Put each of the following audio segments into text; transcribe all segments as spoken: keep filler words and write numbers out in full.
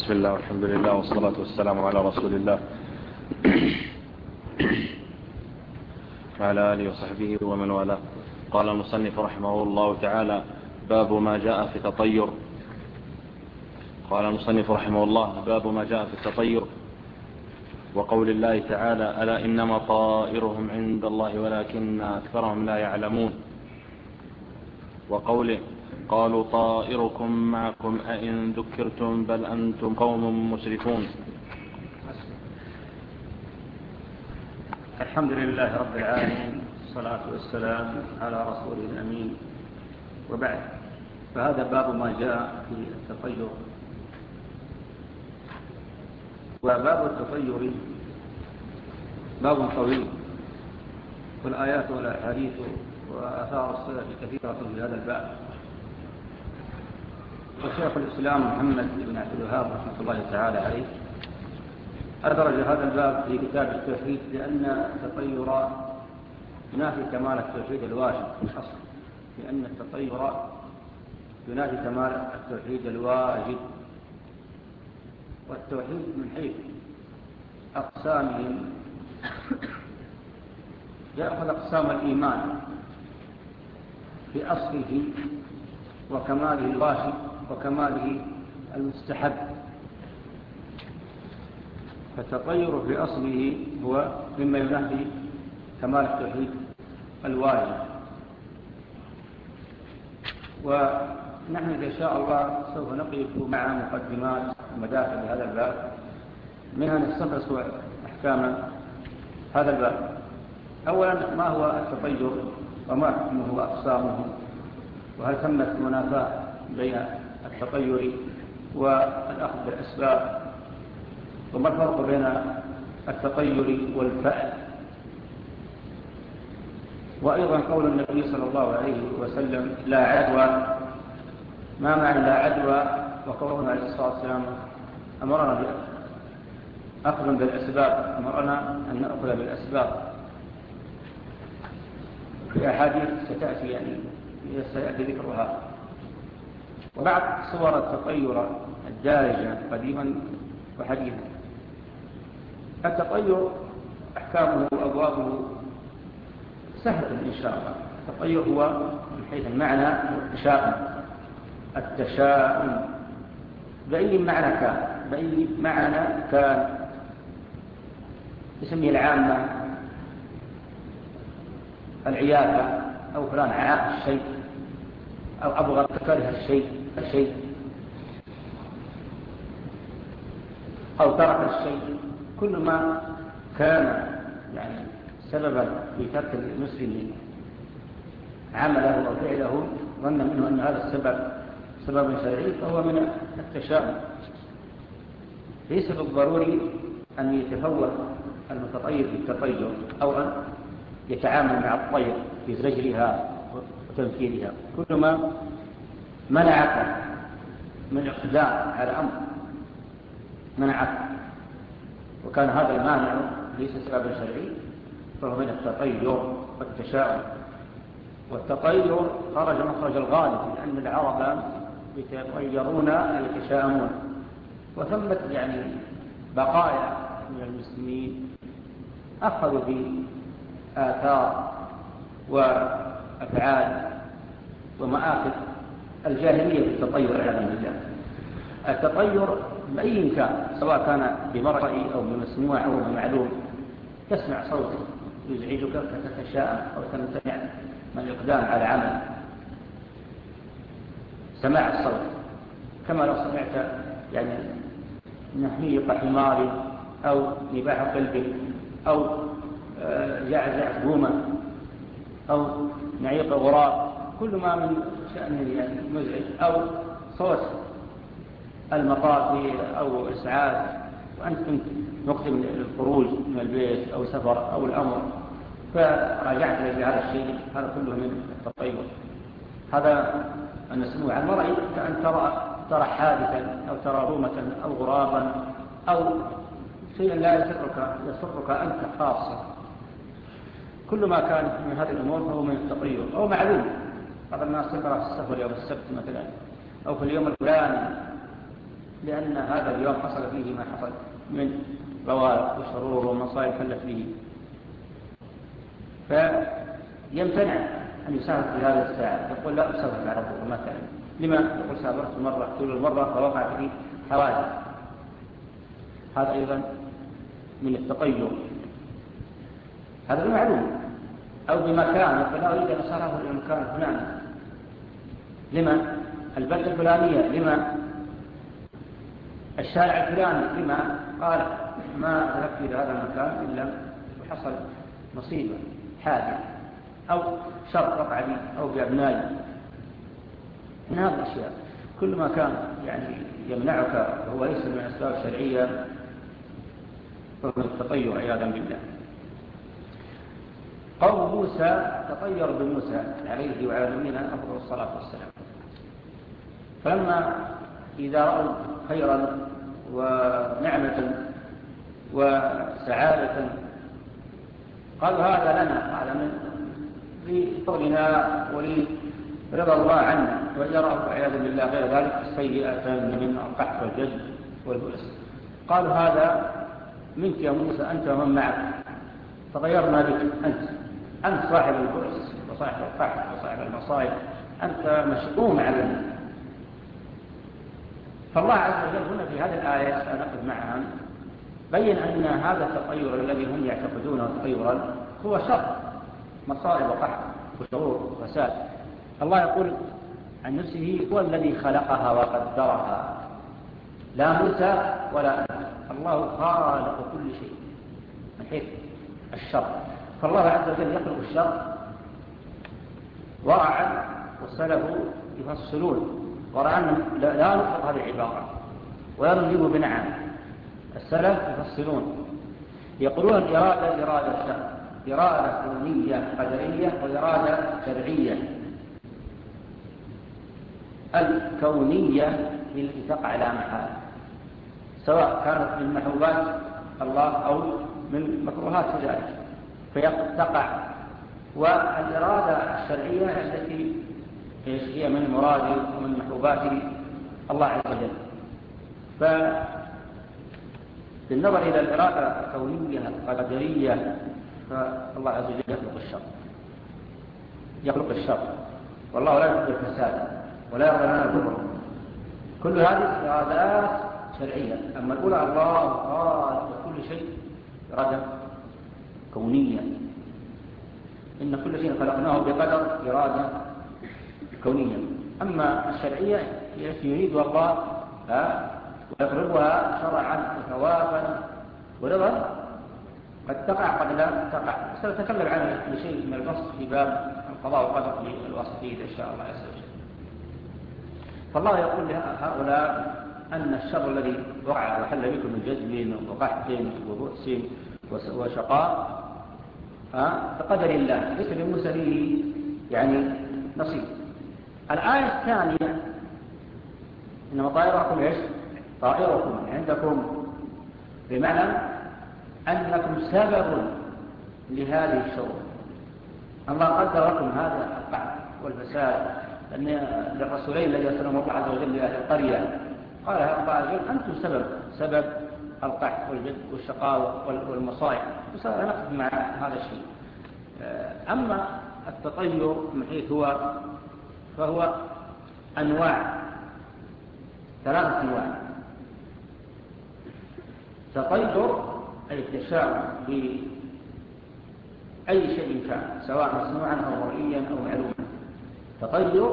بسم الله والحمد لله والصلاة والسلام على رسول الله وعلى آله وصحبه ومن والاه. قال المصنف رحمه الله تعالى: باب ما جاء في التطير. قال المصنف رحمه الله: باب ما جاء في التطير وقول الله تعالى: ألا إنما طائرهم عند الله ولكن أكثرهم لا يعلمون. وقوله: قالوا طائركم معكم أئن ذكرتم بل أنتم قوم مسرفون. الحمد لله رب العالمين، والصلاة والسلام على رسوله الأمين، وبعد. فهذا باب ما جاء في التطير. وباب التطير باب طويل، والآيات والأحاديث وآثار السلف كثيرة في هذا الباب. وشيخ الإسلام محمد بن عبد الوهاب رحمة الله تعالى عليه أدرج هذا الباب في كتاب التوحيد، لأن التطير ينافي كمال التوحيد الواجب في الأصل، لأن التطير ينافي كمال التوحيد الواجب. والتوحيد من حيث أقسامهم يأخذ أقسام الإيمان في أصله وكماله الواجب وكماله المستحب. فالتطير في أصله هو مما ينافي كمال التوحيد الواجب. ونحن إن شاء الله سوف نقف مع مقدمات ومداخل هذا الباب، منها نستخلص أحكام هذا الباب. أولا، ما هو التطير وما حكمه وأقسامه، وهل ثمة منافاة بين التطير والأخذ بالأسباب، وما الفرق بين التطير والفعل. وأيضا قول النبي صلى الله عليه وسلم: لا عدوى. ما معنى لا عدوى؟ وقوله عليه الصلاة والسلام أمرنا بأخذ بالأسباب، أمرنا أن نأخذ بالأسباب في أحاديث ستأتي يعني سيأتي ذكرها. وبعض صور التطير الدارجة قديما وحديثا. التطير أحكامه وأبوابه سهلة إن شاء الله. التطير هو من حيث المعنى التشاؤم، التشاؤم بأي معنى كان، بأي معنى كان. يسميه العامة العيافة، أو فلان عاق الشيء، أو أبغض كره الشيء الشيء أو ترك الشيء. كل ما كان يعني سببا في ترك المسلم عمله أو فعله ظن منه أن هذا السبب سبب شرعي، فهو من التشاؤم. ليس بالضروري أن يتفوه المتطير بالتطير، أو أن يتعامل مع الطير في زجرها وتنفيذها. كل ما منعك من الاقتدام على أمر منعك، وكان هذا المانع ليس سببا شرعي، فهو من التطير والتشاؤم. والتطير خرج مخرج الغالب، لأن العرب يتطيرون ويتشاءمون. وثمت يعني بقايا من المسلمين أخذوا بآثار وأفعال ومآخذ الجاهلية في التطير والعياذ بالله. التطير بأي كان، سواء كان بمرئي أو بمسموع أو بمعلوم. تسمع صوت يزعجك فتتشاءم أو تمتنع من الإقدام على عمل. سماع الصوت، كما لو سمعت يعني نهيق حمار أو نباح قلب أو جعجع بومة أو نعيق غراب، كل ما من شأنه يعني مزعج. أو صوت المطافي أو إسعاف، وأنت كنت مقدم للخروج من البيت أو سفر أو الأمر فرجعت لهذا الشيء، هذا كله من التطير. هذا المسموع عن مرئي، كأن ترى ترى حادثا أو ترى رومة أو غرابا أو شيئا لا يسرك يسرك أنت خاصة. كل ما كان من هذه الأمور فهو من التطير. أو معلوم، بعض الناس تقرأ في السفر يوم السبت مثلا، أو في اليوم الفلاني لأن هذا اليوم حصل فيه ما حصل من بوائق وشرور ومصائب حلت به، فيمتنع أن يسافر في هذه الساعة، يقول لا أسافر مع ربه مثلا. لما؟ يقول سافرت مرة طول المرة فوقع في حوادث. هذا أيضا من التطير، هذا المعلوم. أو بمكان يقول لا أريد أن أسافر إلى المكان الفلاني، لما؟ البلد الفلانية، لما؟ الشارع الفلاني، لما؟ قال ما ذهبت إلى هذا المكان إلا وحصل مصيبة حادث أو شر وقع لي أو بأبنائي. من هذه الأشياء كل ما كان يعني يمنعك وهو ليس من الأسباب الشرعية فهو التطير عياذا بالله. قوم موسى تطير بموسى عليه وعلى نبينا أفضل الصلاة والسلام، فلما إذا رأوا خيرا ونعمة وسعادة قالوا هذا لنا، هذا من لفضلنا ولرضا الله عنا، وإذا رأوا عياذا بالله غير ذلك سيئة من القحط والجد والبؤس قالوا هذا منك يا موسى أنت ومن معك، تغيرنا بك أنت أنت صاحب البؤس وصاحب القحط وصاحب المصائب، أنت مشؤوم علينا. فالله عز وجل هنا في هذه الآية سنقف معها بين أن هذا التطير الذي هم يعتقدونه تطيرا هو شر، مصائب وقحط وشرور وفساد. الله يقول عن نفسه هو الذي خلقها وقدرها، لا موسى ولا أنت، الله خالق كل شيء من حيث الشر. فالله عز وجل يخلق الشر ورعا والسلف يفصلون ورعا لا نطلق هذه العبارة ولا نجيب بنعم. السلف يفصلون يقولون الإرادة إرادة شر، إرادة كونية قدرية وإرادة شرعية. الكونية هي التي تقع لا محالة، سواء كانت من محبوبات الله أو من مكروهات ذلك فتقع. والإرادة الشرعية التي هي من مراد ومن محبوبات الله عز وجل. فبالنظر إلى الإرادة الكونية القدرية فالله عز وجل يخلق الشر يخلق الشر والله لا يحب الفساد ولا يرضى لنا الكفر. كل هذه إرادات شرعية. أما الأولى الله خالق كل شيء إرادة كونية، إن كل شيء خلقناه بقدر إرادة كونية. أما الشرعية هي التي يريدها الله ويقربها شرعا وثوابا ورضا قد تقع قد لا تقع. سنتكلم عنه بشيء من البسط في باب القضاء والقدر في الواسطية إن شاء الله عز وجل. فالله يقول لهؤلاء أن الشر الذي وقع وحل بكم من جذب وقحط وبؤس وشقاء بقدر الله ليس لموسى فيه يعني نصيب. الآية الثانية إنما طائركم إيش؟ طائركم عندكم، بمعنى أنكم سبب لهذه الشرور. الله قدر لكم هذا القحط والفساد أن للرسولين الذي أرسلهم الله عز وجل لأهل القرية قال الله عز وجل أنتم سبب سبب القحط والجد والشقاء والمصائب. وسنقف مع هذا الشيء. أما التطير من حيث هو فهو أنواع ثلاثة أنواع. تطير أي التشاؤم بأي شيء كان سواء مصنوعا أو مرئيا أو معلوما. تطير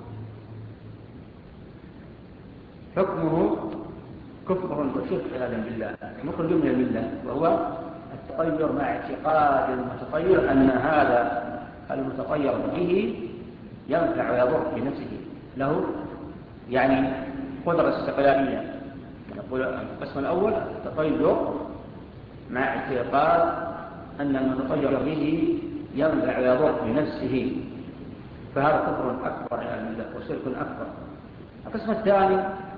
حكمه كفر وشرك عياذا بالله مخرج من المله، وهو التطير مع اعتقاد المتطير أن هذا المتطير به ينفع ويضر بنفسه، له يعني قدرة استقلالية. نقول القسم الأول التطير مع اعتقاد أن المتطير به ينفع ويضر بنفسه، فهذا كفر أكبر يعني وشرك أكبر. القسم الثاني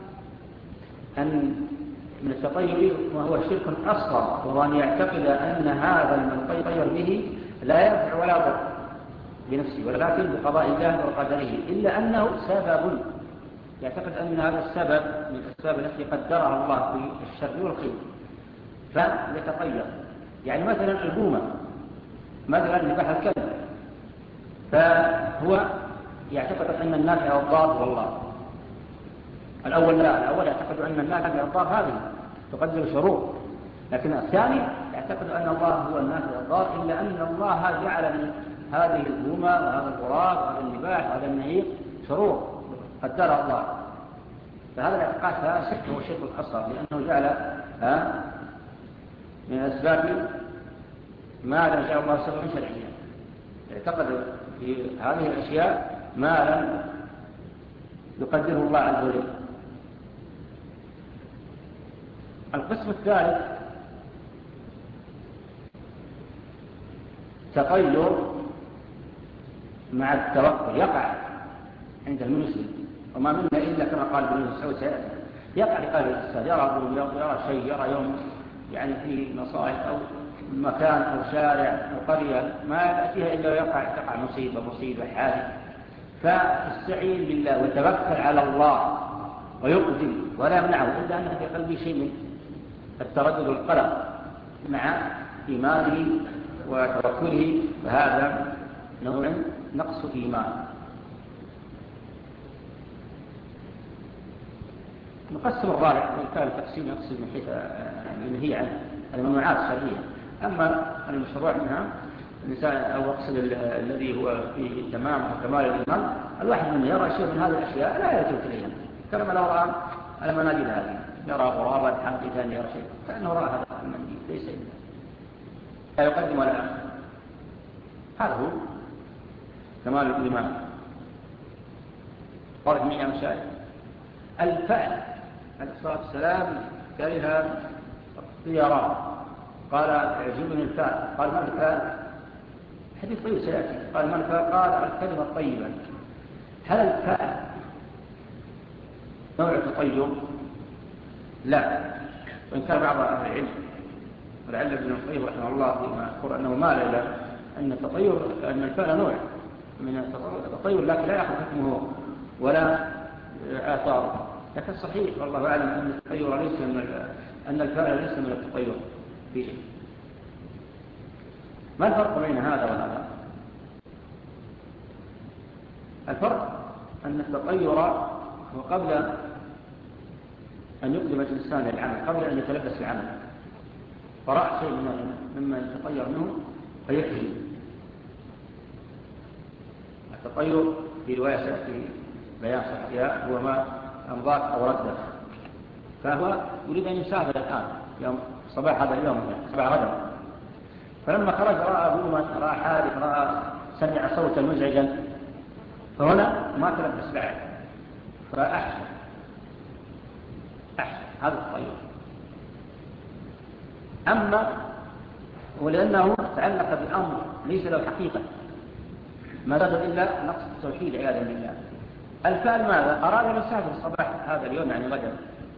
أن من التطير ما هو شرك أصغر، وهو أن يعتقد أن هذا المتطير به لا ينفع ولا يضر بنفسه ولكن بقضاء الله وقدره، إلا أنه سبب يعتقد أن هذا السبب من الأسباب التي قدرها الله في الشر والخير، فيتطير. يعني مثلا البومة، مثلا نباح الكلب، فهو يعتقد أن النافع والضار هو الله. الأول لا، الأول يعتقد أن النافع والضار هذه تقدر شرور، لكن الثاني يعتقد أن الله هو النافع والضار، إلا أن الله جعل من هذه البومة وهذا الغراب وهذا النباح وهذا النعيق شرور قدرها الله. فهذا الاعتقاد فاسد هو شرك أصغر، لأنه جعل ها من أسباب ما لم يجعل الله سببا شرعيا. يعتقد في هذه الأشياء ما لم يقدره الله عز وجل. القسم الثالث تطير مع التوكل، يقع عند المسلم، وما منا إلا كما قال ابن مسعود سيأتي، يقع لقلب الإنسان، يرى يرى شيء، يرى يوم يعني فيه مصائب أو مكان أو شارع أو قرية ما يأتيها إلا ويقع تقع مصيبة مصيبة حادث، فاستعين بالله وتوكل على الله ويقدم ولا يمنعه، إلا أن في قلبه شيء من التردد والقلق مع إيمانه وتوكله، فهذا نوع نقص إيمان. نقسم الرابع، وإن كان التقسيم يقسم من حيث ينهي عن الممنوعات الشرعية. أما المشروع منها الإنسان أو أقصد الذي هو في تمام وكمال الإيمان، الواحد منه يرى شيء من هذه الأشياء لا يلتفت إليها، كما لو رأى المناديل هذه، يرى غرابا حقيقة يرى شيء كأنه رأى هذا المنديل ليس إلا لا يقدم ولا يأخر. هذا هو كمال الإيمان. قال جميع مشاهد الفعل عليه الصلاة والسلام كره الطيران، قال يعجبني الفعل، قال ما الفعل؟ حديث طيب سيأتي. قال ما الفعل؟ قال الكلمة الطيبة. هل الفعل نوع تطير؟ لا، وإن كان بعض أهل العلم ولعل ابن القيم رحمه الله فيما يذكر أنه مال إلى أن التطير أن الفعل نوع من التطير، لكن لا يأخذ حكمه ولا آثاره. لكن صحيح والله أعلم أن التطير ليس من أن الفعل ليس من التطير فيه. ما الفرق بين هذا وهذا؟ الفرق أن التطير هو قبل أن يقدم الإنسان للعمل، قبل أن يتلبس العمل، فرأى شيء مما يتطير منه فيحجي. التطير في رواية سيأتي بيان صحتها هو ما أمضاك أو ردك، فهو يريد أن يسافر الآن يوم صباح هذا اليوم صباح غدا، فلما خرج رأى بوما، رأى حادث، رأى سمع صوتا مزعجا، فهنا ما تلبس بعد فأحسن أحسن هذا الطيور. أما ولأنه تعلق بأمر ليس له حقيقة ما زاد إلا نقص التوحيد عياذا بالله. الفعل ماذا؟ أراد أن يسافر صباح هذا اليوم يعني غدا،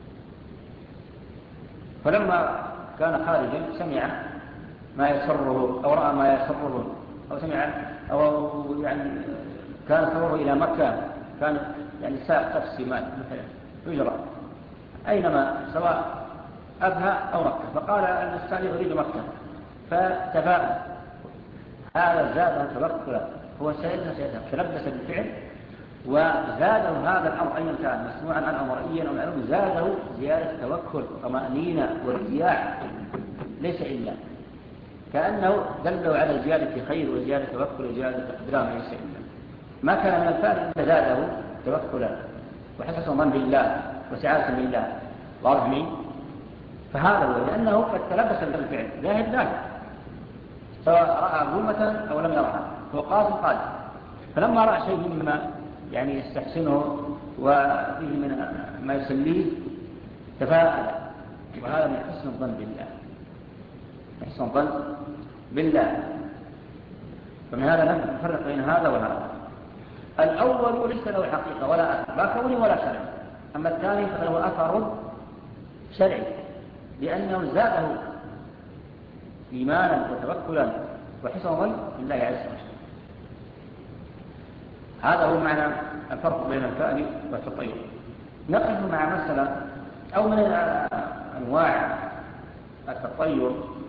فلما كان خارجا سمع ما يسره أو رأى ما يسره أو سمع أو يعني كان سره إلى مكان كان يعني سائق تاكسي مثلا يجرى أينما سواء أبهى أو ركب، فقال المستعلي أريد مكة، فتفاءل هذا زاده توكلا، هو سيدنا سيدنا تلبس بالفعل وزاده هذا الأمر أيا كان مسموعا عن أمرئيا أو معلوم، زاده زيادة توكل طمأنينة وارتياح، ليس إلا كأنه دلوا على زيادة خير وزيادة توكل وزيادة إقدام، ليس إلا ما كان من الفعل إلا زاده توكلا وحسن ظن بالله وسعادة بالله. واضح مين؟ فهذا هو، لأنه قد تلبس بالفعل ذاهب ذاهب، سواء رأى ظلمة أو لم يرها، هو قادم قادم، فلما رأى شيء مما يعني يستحسنه وفيه من ما يسليه تفاءل، وهذا من حسن الظن بالله، حسن الظن بالله. فمن هذا لم نفرق بين هذا وهذا. الأول ليس له حقيقة ولا أثر لا كوني ولا شرعي، أما الثاني فله أثر شرعي لأنه زاده إيمانا وتوكلا وحسن ظن بالله عز وجل. هذا هو معنى الفرق بين الفعل والتطير. نقف مع مسألة أو من أنواع التطير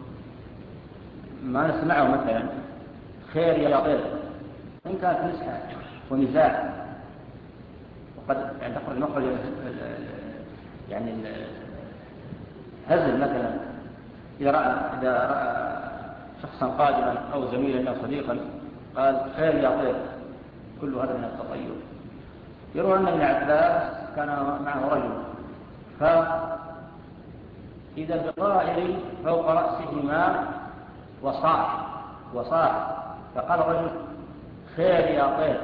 ما نسمعه مثلا خير يا طير، إن كانت نزحة ونزاع وقد يعني تخرج مخرج يعني الهزل مثلا، إذا رأى, إذا رأى شخصا قادما أو زميلا أو صديقا قال خير يا طير، كل هذا من التطير. يروى أن ابن عباس كان معه رجل فإذا بطائر فوق رأسهما وصاح وصاح فقال الرجل خير يا طير،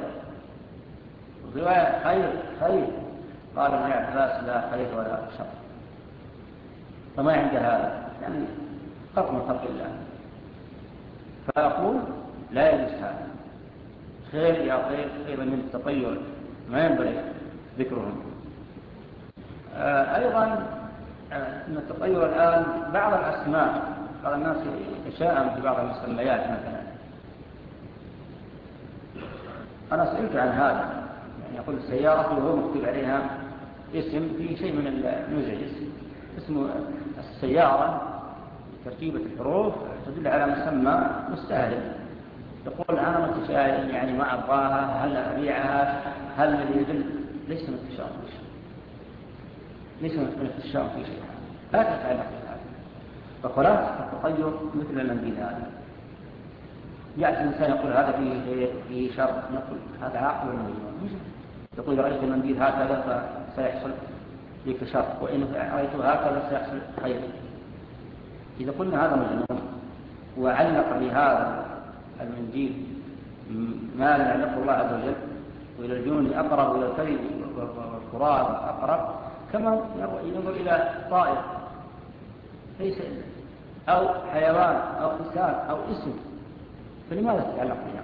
رواية خير خير، قال ابن عباس لا خير ولا شر. فما عند هذا يعني خلق من خلق الله، فأقول لا يجوز هذا، خير يا طير أيضا من التطير ما ينبغي ذكرهم. آه أيضا آه أن التطير الآن بعض الأسماء بعض الناس يتشائم في بعض المسميات مثلا. أنا سئلت عن هذا، يعني يقول السيارة وهو مكتوب عليها اسم في شيء من المزعج، اسم السيارة ترتيبة الحروف تدل على مسمى مستهل. يقول أنا متشائم يعني ما أبغاها، هل أبيعها، هل الذي يدل ليس من التشاؤم في شيء، ليس من التشاؤم في شيء، لا تتعلق بهذا. فخلاصة التطير مثل المنديل هذا، يأتي الإنسان يقول هذا فيه خير فيه شر، نقول هذا عاقل ومجنون. يقول رأيت المنديل هكذا فسيحصل لك شر، وإن رأيته هكذا سيحصل خير. إذا قلنا هذا مجنون وعلق بهذا المنديل ما لا يعلق الله عز وجل، وإلى الجنون أقرب، وإلى الكلب والقراب أقرب، كما ينظر إلى طائر ليس أو حيوان أو إنسان أو اسم، فلماذا تتعلق بها؟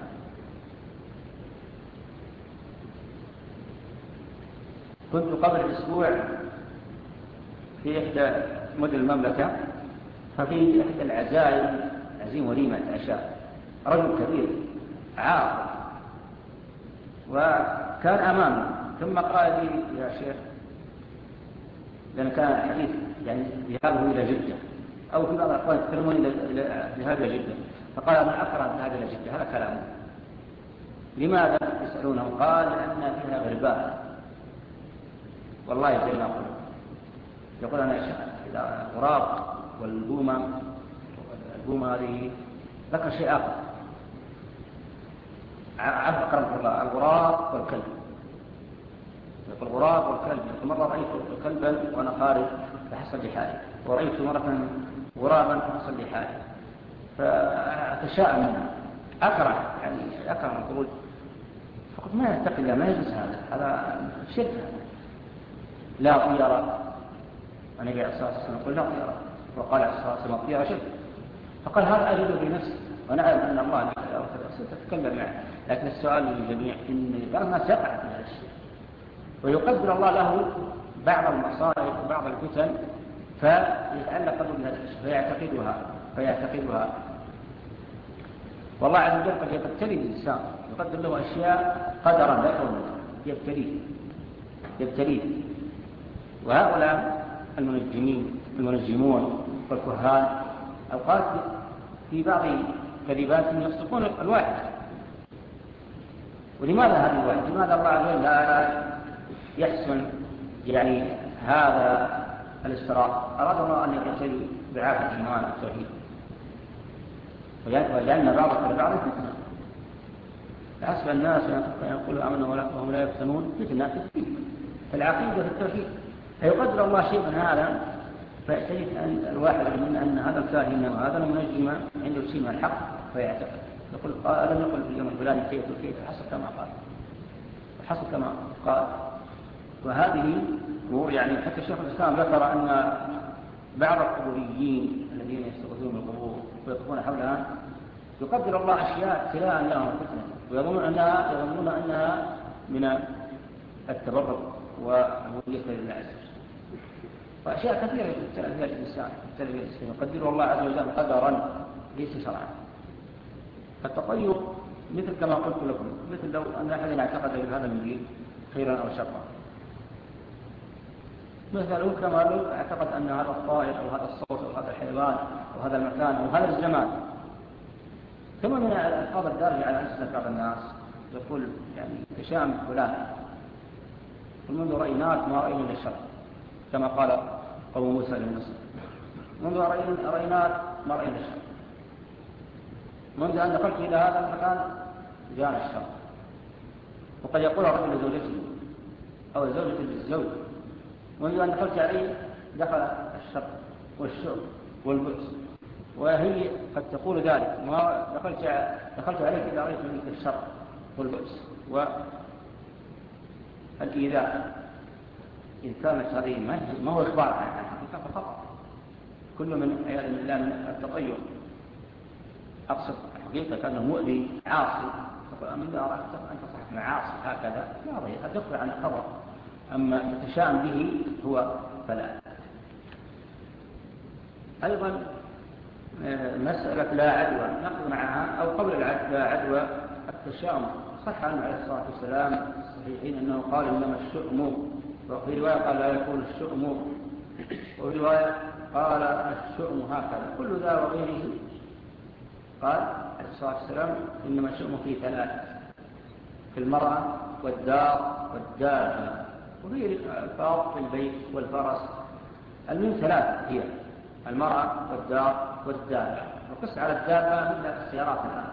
كنت قبل أسبوع في إحدى مدن المملكة، ففي إحدى العزائم عزيم وليمة عشاء رجل كبير عاقل، وكان أمامي ثم قال لي يا شيخ، لأن كان الحديث يعني ذهابه إلى جدة أو في بعض الأحوال يتكلمون إلى ذهاب إلى جدة، فقال أنا أكره الذهاب إلى جدة، هذا كلامه. لماذا يسألونه؟ قال لأن فيها غربان. والله زي ما أقول، يقول أنا إذا غراب والبومة، البومة هذه ذكر شيء آخر، عفوا أكرمك الله، الغراب والكلب. يقول الغراب والكلب، يقول مرة رأيت كلبا وأنا خارج فحصل لي حالي، ورأيت مرة غرابا فحصل لي حالي، فأتشاءم منه، أكره يعني أكره الخروج. فقلت ما يتقي الله، ما يجوز هذا، هذا شرك. لا طيرة، النبي عليه الصلاة والسلام يقول لا طيرة، وقال عليه الصلاة والسلام طيرة شرك. فقال هذا أجد بنفسي وأنا أعلم أن الله لا تتكلم معه، لكن السؤال للجميع إن بعض الناس يقع في هذا الشيء ويقدر الله له بعض المصائب وبعض الفتن فيتعلق بهذا الشيء فيعتقدها فيعتقدها والله عز وجل قد يبتلي الإنسان، يقدر له أشياء قدرا لا يكون يبتليه يبتليه وهؤلاء المنجمين المنجمون والكهان أوقات في بعض كذباتهم يصدقون الواحد. ولماذا هذا الواحد؟ لماذا الله عز وجل لا يحسن يعني هذا الاستراء؟ أراد الله أن يبتلي بعافية الإيمان والتوحيد، ولأن بعض البعض فتنة. حسب الناس أن يقولوا آمنوا وهم لا يفتنون، فتنة العقيدة في التوحيد. فيقدر الله شيء من هذا فيعترف أن الواحد منا أن هذا الكاهن وهذا المنجم عنده شيء من الحق فيعتقد، يقول ألم يقل في اليوم الفلاني كيف وكيف، حسب كما قال حسب كما قال. وهذه أمور يعني حتى الشيخ الإسلام ذكر أن بعض القبوريين الذين يستغيثون بالقبور ويقفون حولها يقدر الله أشياء ابتلاء لهم فتنة، ويظنون أنها يظنون أنها من التبرك ومولية لله عز وجل. وأشياء كثيرة يبتلى فيها الإنسان يقدر الله عز وجل قدرا ليس شرعا. التطير مثل كما قلت لكم، مثل لو أن أحد اعتقد بهذا المنديل خيرا أو شرا، مثله كما لو اعتقد أن هذا الطائر أو هذا الصوت أو هذا الحيوان أو هذا المكان أو هذا الزمان. ثم من الألفاظ الدارجة على ألسنة بعض الناس يقول يعني تشام فلان منذ رأيناك ما رأينا الشر، كما قال قوم موسى لموسى منذ رأيناك ما رأينا الشر، منذ أن دخلت إلى هذا المكان جاءنا الشر. وقد يقول الرجل لزوجته أو الزوجة للزوج منذ أن دخلت عليه دخل الشر والشر والبؤس، وهي قد تقول ذلك ما دخلت دخلت عليك إذا رأيت منك الشر والبؤس والإيذاء. إن كان شرعيا ما هو إخبار عن حقيقة فقط. كل من عياذ بالله من التطير أقصد حقيقة كأنه مؤذي عاصي، من أردت أن تصح معاصي هكذا لا ضير أتخبر عن الخبر، أما التشاؤم به هو فلا. أيضا مسألة لا عدوى نقض معها أو قبل لا عدوى التشاؤم. صح عنه عليه الصلاة والسلام الصحيحين أنه قال إنما الشؤم، وفي رواية قال لا يكون الشؤم، وفي رواية قال الشؤم هكذا. كل ذا وغيره قال عليه الصلاة والسلام إنما الشؤم في ثلاث: في المرأة والدار والدابة، وفي الفاظ في البيت والفرس. المهم ثلاث هي المرأة والدار والدابة، وقس على الدابة من السيارات الآن.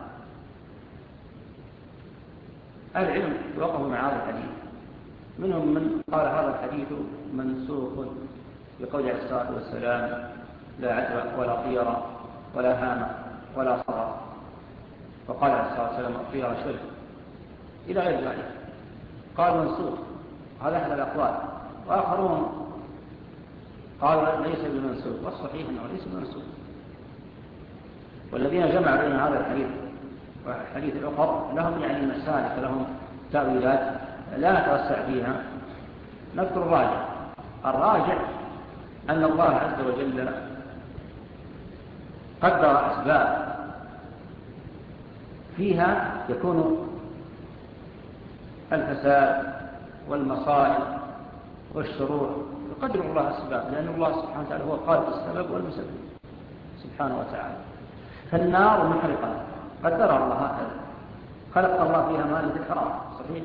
أهل العلم وقفوا مع هذا الحديث، منهم من قال هذا الحديث منسوخ بقول عليه الصلاة والسلام لا عدوى ولا طيرة ولا هامة ولا صغر، وقال عليه الصلاة والسلام الطيرة شرك إلى غير ذلك. قال منسوخ، هذا أحد الأقوال. وآخرون قالوا ليس بمنسوخ، والصحيح أنه ليس بمنسوخ. والذين جمعوا بين هذا الحديث والحديث الأخر لهم يعني مسالك، لهم تأويلات لا نتوسع فيها. نذكر الراجع. الراجع أن الله عز وجل قدر أسباب فيها يكون الفساد والمصائب والشرور، يقدر الله أسباب، لأن الله سبحانه وتعالى هو خالق السبب والمسبب سبحانه وتعالى. فالنار محرقة قدرها الله هكذا، خلق الله فيها ماء للحرام صحيح.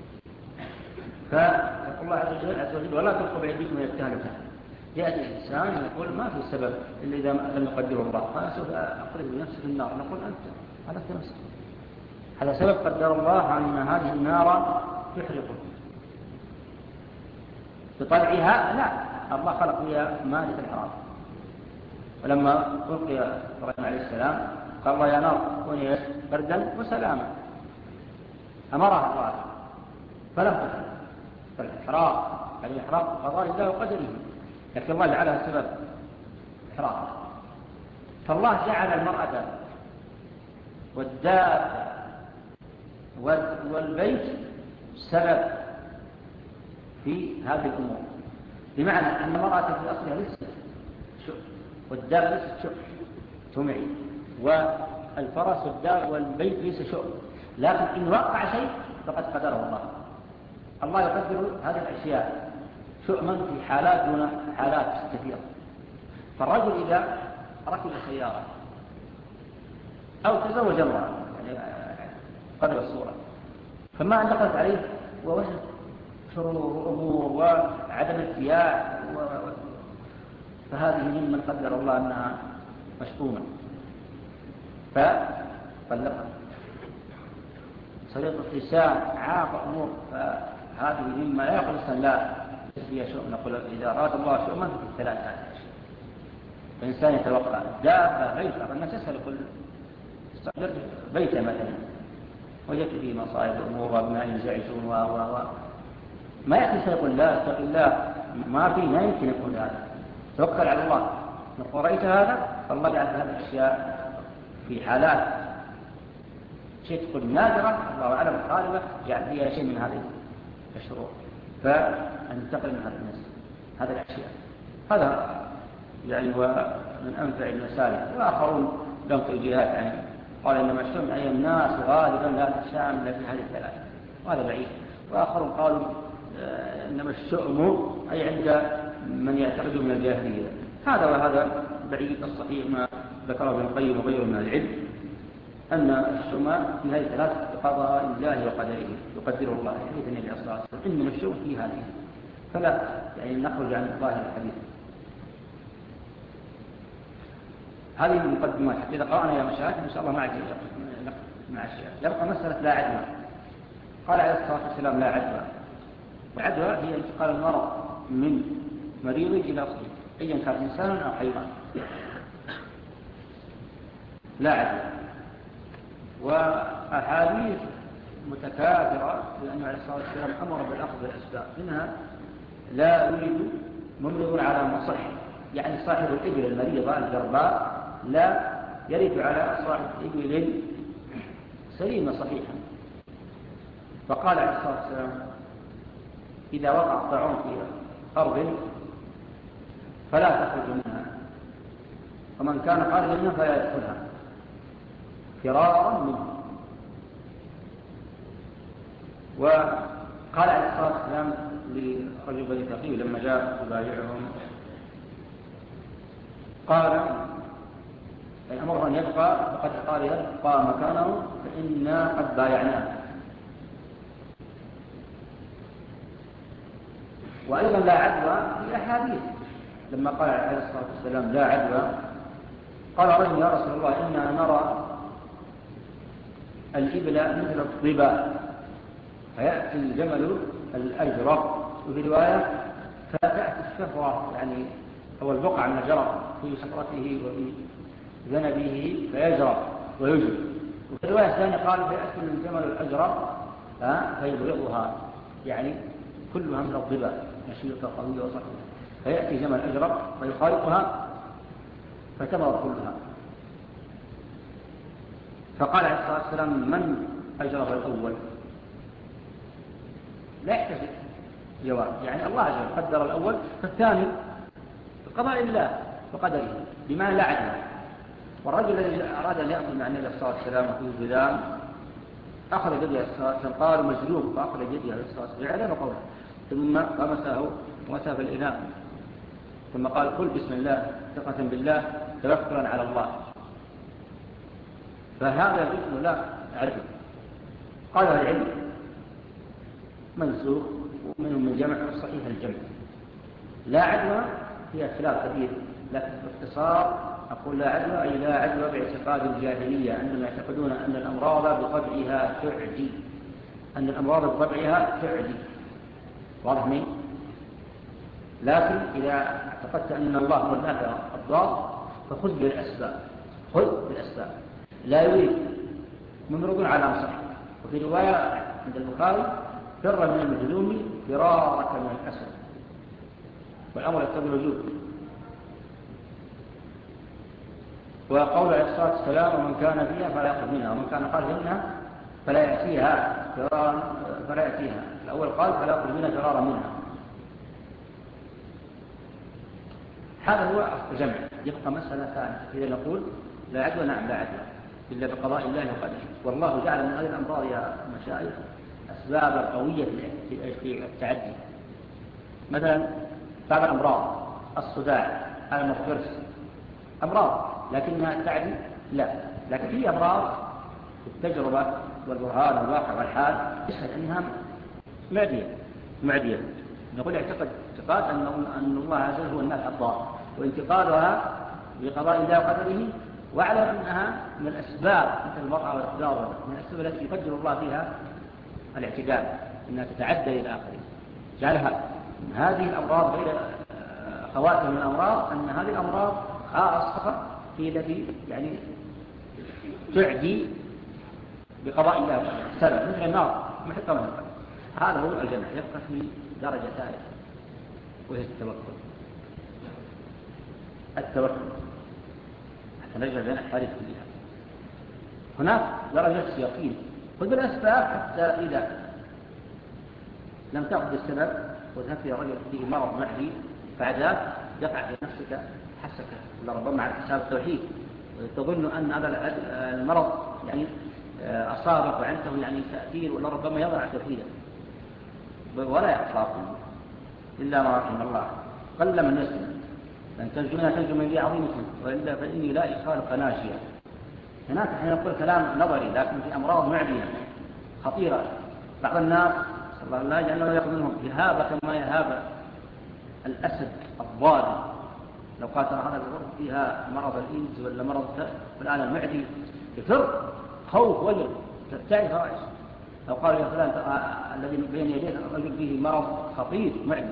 فيقول الله عز وجل ولا تلقوا بأيديكم إلى التهلكة. يأتي الإنسان يقول ما في سبب إلا إذا لم يقدره الله، فأنا سوف أقرب بنفسي في النار. نقول أنت هلكت نفسك، هذا سبب قدر الله أن هذه النار تحرقه بطبعها. لا، الله خلق فيها ماء للحرام. ولما ألقي إبراهيم عليه السلام قال الله يا نار كوني بردا وسلاما، أمرها الله فلم تفعل. فالإحراق هذا الإحراق قضاء الله وقدره، لكن الله جعلها سبب إحراق. فالله جعل المرأة والدابة والبيت سبب في هذه الأمور، بمعنى أن المرأة في أصلها ليست شؤم، والدابة ليست شؤم تمعي، والفرس والدابة والبيت ليس شؤم، لكن إن وقع شيء فقد قدره الله. الله يقدر هذه الأشياء شؤما في حالات دون حالات كثيرة. فالرجل إذا ركب سيارة أو تزوج امرأة يعني قدر الصورة، فما أن دخلت عليه ووجد شرور وأمور وعدم اتياع و... فهذه ممن قدر الله أنها مشؤومة فطلقها. سرقة اللسان عاق أمور، فهذه مما لا يقول الإنسان لا فيها شؤم. نقول إذا أراد الله شؤما في الثلاث هذه الإنسان يتوقع دابة بيت. الناس يسأل يقول استأجر بيتا مثلا وجدت فيه مصائب أمور وابناء ينزعجون و و ما يأتي سيقول لا اتق الله، ما في ما يمكن يكون هذا. توكل على الله. نقول رأيت هذا فالله جعل هذه الأشياء في حالات شيء تقول نادرة الله أعلم غالبة جعل فيها شيء من هذه الشرور، فانتقل من هذا الناس هذه الأشياء. هذا يعني هو من أنفع المسائل. وآخرون لهم توجيهات يعني قال إنما الشؤم أي الناس غالبا لا تشاءم إلا في هذه الثلاثة، وهذا بعيد. وآخرون قالوا إنما الشؤم أي عند من يعتقد من الجاهلية. هذا وهذا بعيد. الصحيح ما ذكره ابن القيم وغيره من العلم أن الشوم في هذه الثلاث بقضاء الله وقدره يقدره الله، حديث النبي صلى الله عليه وسلم إنما الشوم في هذه، فلا يعني نخرج عن ظاهر الحديث. هذه المقدمات. إذا قرأنا يا مشاهد إن شاء الله معك مع الشيخ يبقى مسألة لا عدوى. قال عليه الصلاة والسلام لا عدوى، والعدوى هي انتقال المرض من مريض إلى صحيح أيا كان إنسان أو حيوان، لا عدوى. وأحاديث متكاثرة لأن عليه الصلاة والسلام أمر بالأخذ بالأسباب، منها لا يريد ممرض على مصح، يعني صاحب الإبل المريضة الجرباء لا يرد على صاحب إبل سليمة صحيحة. فقال عليه الصلاة والسلام إذا وقع الطاعون في أرض فلا تخرج منها، ومن كان خارجا منها فلا يدخلها فرارا منه. وقال عليه الصلاة والسلام لرجل بني ثقيف لما جاء يبايعهم قال إن أمره أن يبقى فقد قال يبقى مكانه فإنا قد بايعناه. وأيضا لا عدوى في أحاديث لما قال عليه الصلاة والسلام لا عدوى قال رجل يا رسول الله إنا نرى الإبل مثل الضباء فيأتي الجمل الأجرق، وفي رواية فتأتي الشفرة يعني هو البقع من الجرق في شفرته وفي ذنبه فيجرق ويجرق. وفي الرواية الثانية قال فيأتي الجمل الأجرق فيبغضها، يعني كلها من الضباء نشيطة قوية وصحية، فيأتي جمل أجرق فيخالطها فتمر كلها. فقال عليه الصلاة والسلام من أجرب الأول؟ لا يحتاج جواب، يعني الله أجرب قدر الأول، فالثاني بقضاء الله وقدره بما لا عدل. والرجل الذي أراد أن يأخذ مع النبي صلى الله عليه وسلم وفيه غلام أخذ يده عليه الصلاة والسلام قال مجلوب، فأخذ يده عليه الصلاة والسلام على قوله ثم غمسه ومسح في الإناء ثم قال قل بسم الله ثقة بالله توكلا على الله. فهذا الاسم لا عدل. قال العلم منسوخ ومنهم من جمع صحيح الجمع. لا عدوى فيها خلاف كبير، لكن باختصار أقول لا عدوى أي لا عدوى باعتقاد الجاهلية أنهم يعتقدون أن الأمراض بطبعها تعدي، أن الأمراض بطبعها تعدي، واضح مين؟ لكن إذا اعتقدت أن الله هو النافع الضار فخذ بالأسباب، خذ بالأسباب. لا يريد ممرض على مصح. وفي رواية عند البخاري فر من المجذوم فرارك من الأسد، والأمر يقتضي الوجوب. وقول عليه الصلاة والسلام ومن كان فيها فلا يأخذ منها ومن كان خارج منها فلا يأتيها فرارا فلا يأتيها. الأول قال فلا يأخذ منها فرارا منها. هذا هو الجمع. يبقى مسألة ثانية إذا نقول لا عدوى نعم لا عدوى إلا بقضاء الله وقدره. والله جعل من هذه الأمراض يا مشايخ أسباب قوية في التعدي. مثلا بعض الأمراض الصداع المغفرس أمراض لكنها تعدي لا، لكن في أمراض التجربة والبرهان والواقع والحال يشهد أنها معدية معدية. نقول اعتقد اعتقاد أن الله عز وجل هو النافع الضار، وانتقالها بقضاء الله وقدره، واعلم أنها من الأسباب مثل المرأة والاختلاط من الأسباب التي يقدر الله فيها الاعتدال أنها تتعدى إلى آخره. جعلها من هذه الأمراض غير خواتم من الأمراض أن هذه الأمراض خاصة في التي يعني تعدي بقضاء الله سبب مثل النار محقة من القلب. هذا هو الجمع. يبقى في درجة ثالثة وهي التوكل. التوكل حتى نرجع بين الحديث كلها. هناك درجة يقين خذ بالأسباب حتى إذا لم تأخذ السبب وتنفي رجل فيه مرض معدي فعذاب يقع في نفسك حسكة لربما على حساب التوحيد، تظن أن هذا المرض يعني أصابك وعنده يعني تأثير ولا ربما يضع توحيدا ولا يحصل إلا ما رحم الله. قل من يسلم، لأن تنجو منها تنجو من ذي عظيمة، وإلا فإني لا إخالق ناشيا. هناك حين نقول كلام نظري، لكن في أمراض معدية خطيرة. بعض الناس صلى الله عليه وسلم يأخذ منهم يهابة كما يهاب الأسد الضاري. لو قاتل هذا الغرب فيها مرض الإنس ولا مرض فلان المعدي يفر خوف وجل ترتعي فرائش. لو قالوا يا فلان الذي بين يديه الرجل فيه مرض خطير معدي،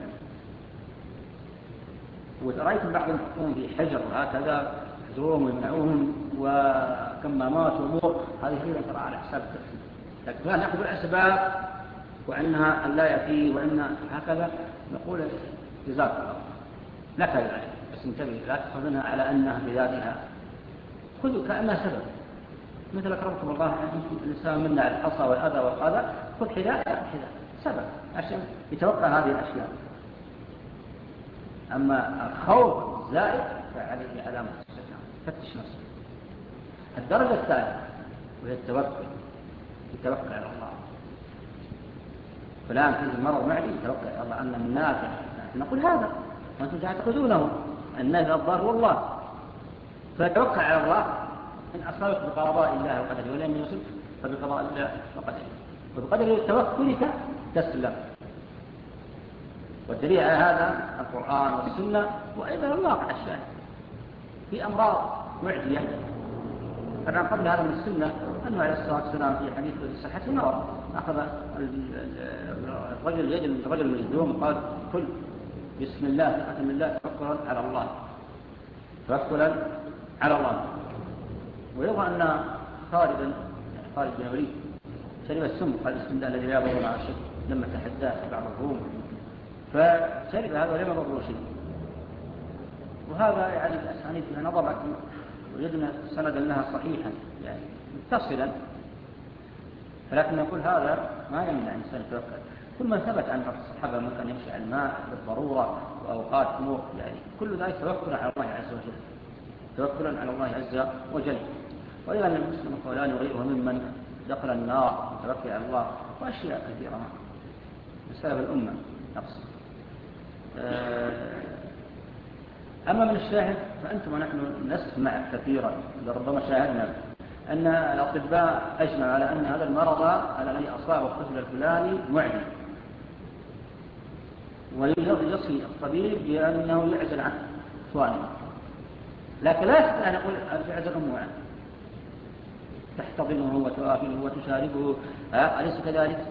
ورأيت بعض يحطون في حجر هكذا يحجرون ويمنعوهم وكمامات وامور، هذه هي ترى على حساب الترتيب. لكن لا نأخذ الأسباب وأنها لا يأتي وأن هكذا نقول جزاك الله لك يعني، بس انتبه لا تأخذ منها على أنها بذاتها، خذوا كأنها سبب. مثل أكرمكم الله الإنسان منا على الحصى والأذى والقذى، خذ حذاء حذاء سبب عشان يتوقع هذه الأشياء. أما الخوف الزائد فعليه علامة الشيطان، فتش نفسك. الدرجة الثالثة وهي التوكل، يتوكل على الله. فلان فيه مرض معدي يتوكل على الله أن النافع، نقول هذا وأنتم تعتقدونه النافع الضار والله، فتوكل على الله. إن أصابك بقضاء الله وقدره ولم يصب فبقضاء الله وقدره، وبقدر توكلك تسلم. والدليل على هذا القرآن والسنة وأيضا الواقع الشاهد في أمراض معدية. طبعا قبل هذا من السنة أنه عليه الصلاة والسلام في حديث صحة المرض أخذ الرجل يد الرجل المجذوم وقال كل بسم الله ثقة بالله توكلا على الله، توكلا على الله. ويظهر أن خالدا خالد بن وليد شرب السم قال بسم الله الذي لا يضر مع الشرك لما تحداه بعض الروم فشرب هذا ولم يضره شيء. وهذا يعني الأسانيد فيها نظر، لكن وجدنا سندا لها صحيحا يعني متصلا، فلكن نقول هذا ما يمنع الإنسان يتوكل. ثم ثبت عن بعض الصحابة من كان يمشي على الماء بالضرورة وأوقات أمور، يعني كل ذلك توكل على الله عز وجل، توكلا على الله عز وجل. وأيضا المسلم قولان وغيره ممن دخل النار توكل على الله، وأشياء كثيرة بسبب الأمة نقص. أما من الشاهد فأنتم ونحن نسمع كثيرا لربما شاهدنا أن الأطباء أجمع على أن هذا المرض الذي أصاب الطفل الفلاني معدي، ويصي الطبيب بأنه يعزل عنه إخوانه، لكن لا يستطيع أن يقول يعزل أمه عنه، تحتضنه وتوافله وتشاربه، أليس كذلك؟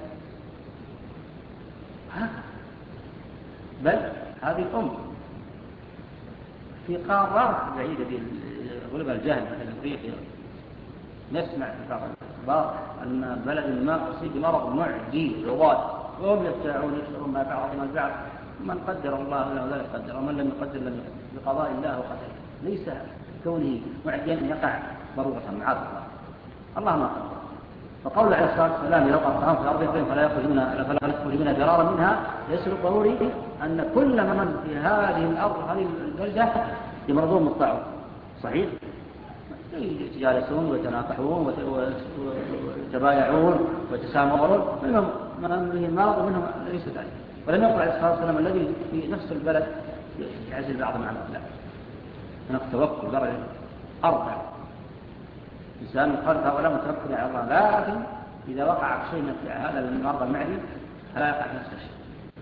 ها؟ بل هذه الأم في قارات بعيدة غلب الجهل مثل أفريقيا نسمع في بعض الأخبار أن بلد ما أصيب بمرض معدي عضال، وهم يبتاعون يشعرون مع بعضهم البعض، من قدر الله له ذلك قدر، ومن لم يقدر لم يقدر، بقضاء الله وقدره. ليس كونه معديا أن يقع ضرورة معاذ الله، الله ما قدر. فقول عليه الصلاة والسلام لو قطعهم في الأرض فلا يخرج منها فلا يخرج منها فرارا منها، ليس بالضروري أن كل من في هذه الأرض هذه البلدة يمرضون بالطاعون. صحيح يتجالسون ويتناقحون ويتبايعون ويتسامرون، منهم من به المرض ومنهم ليس ذلك. ولم يقل عليه الصلاة والسلام الذي في نفس البلد يعزل بعض مع بعض، لا، هناك توكل درجة أربع. إنسان يقال هؤلاء متوكل على الله، لكن إذا وقع شيء مثل هذا المرض المعدي فلا يقع نفس الشيء،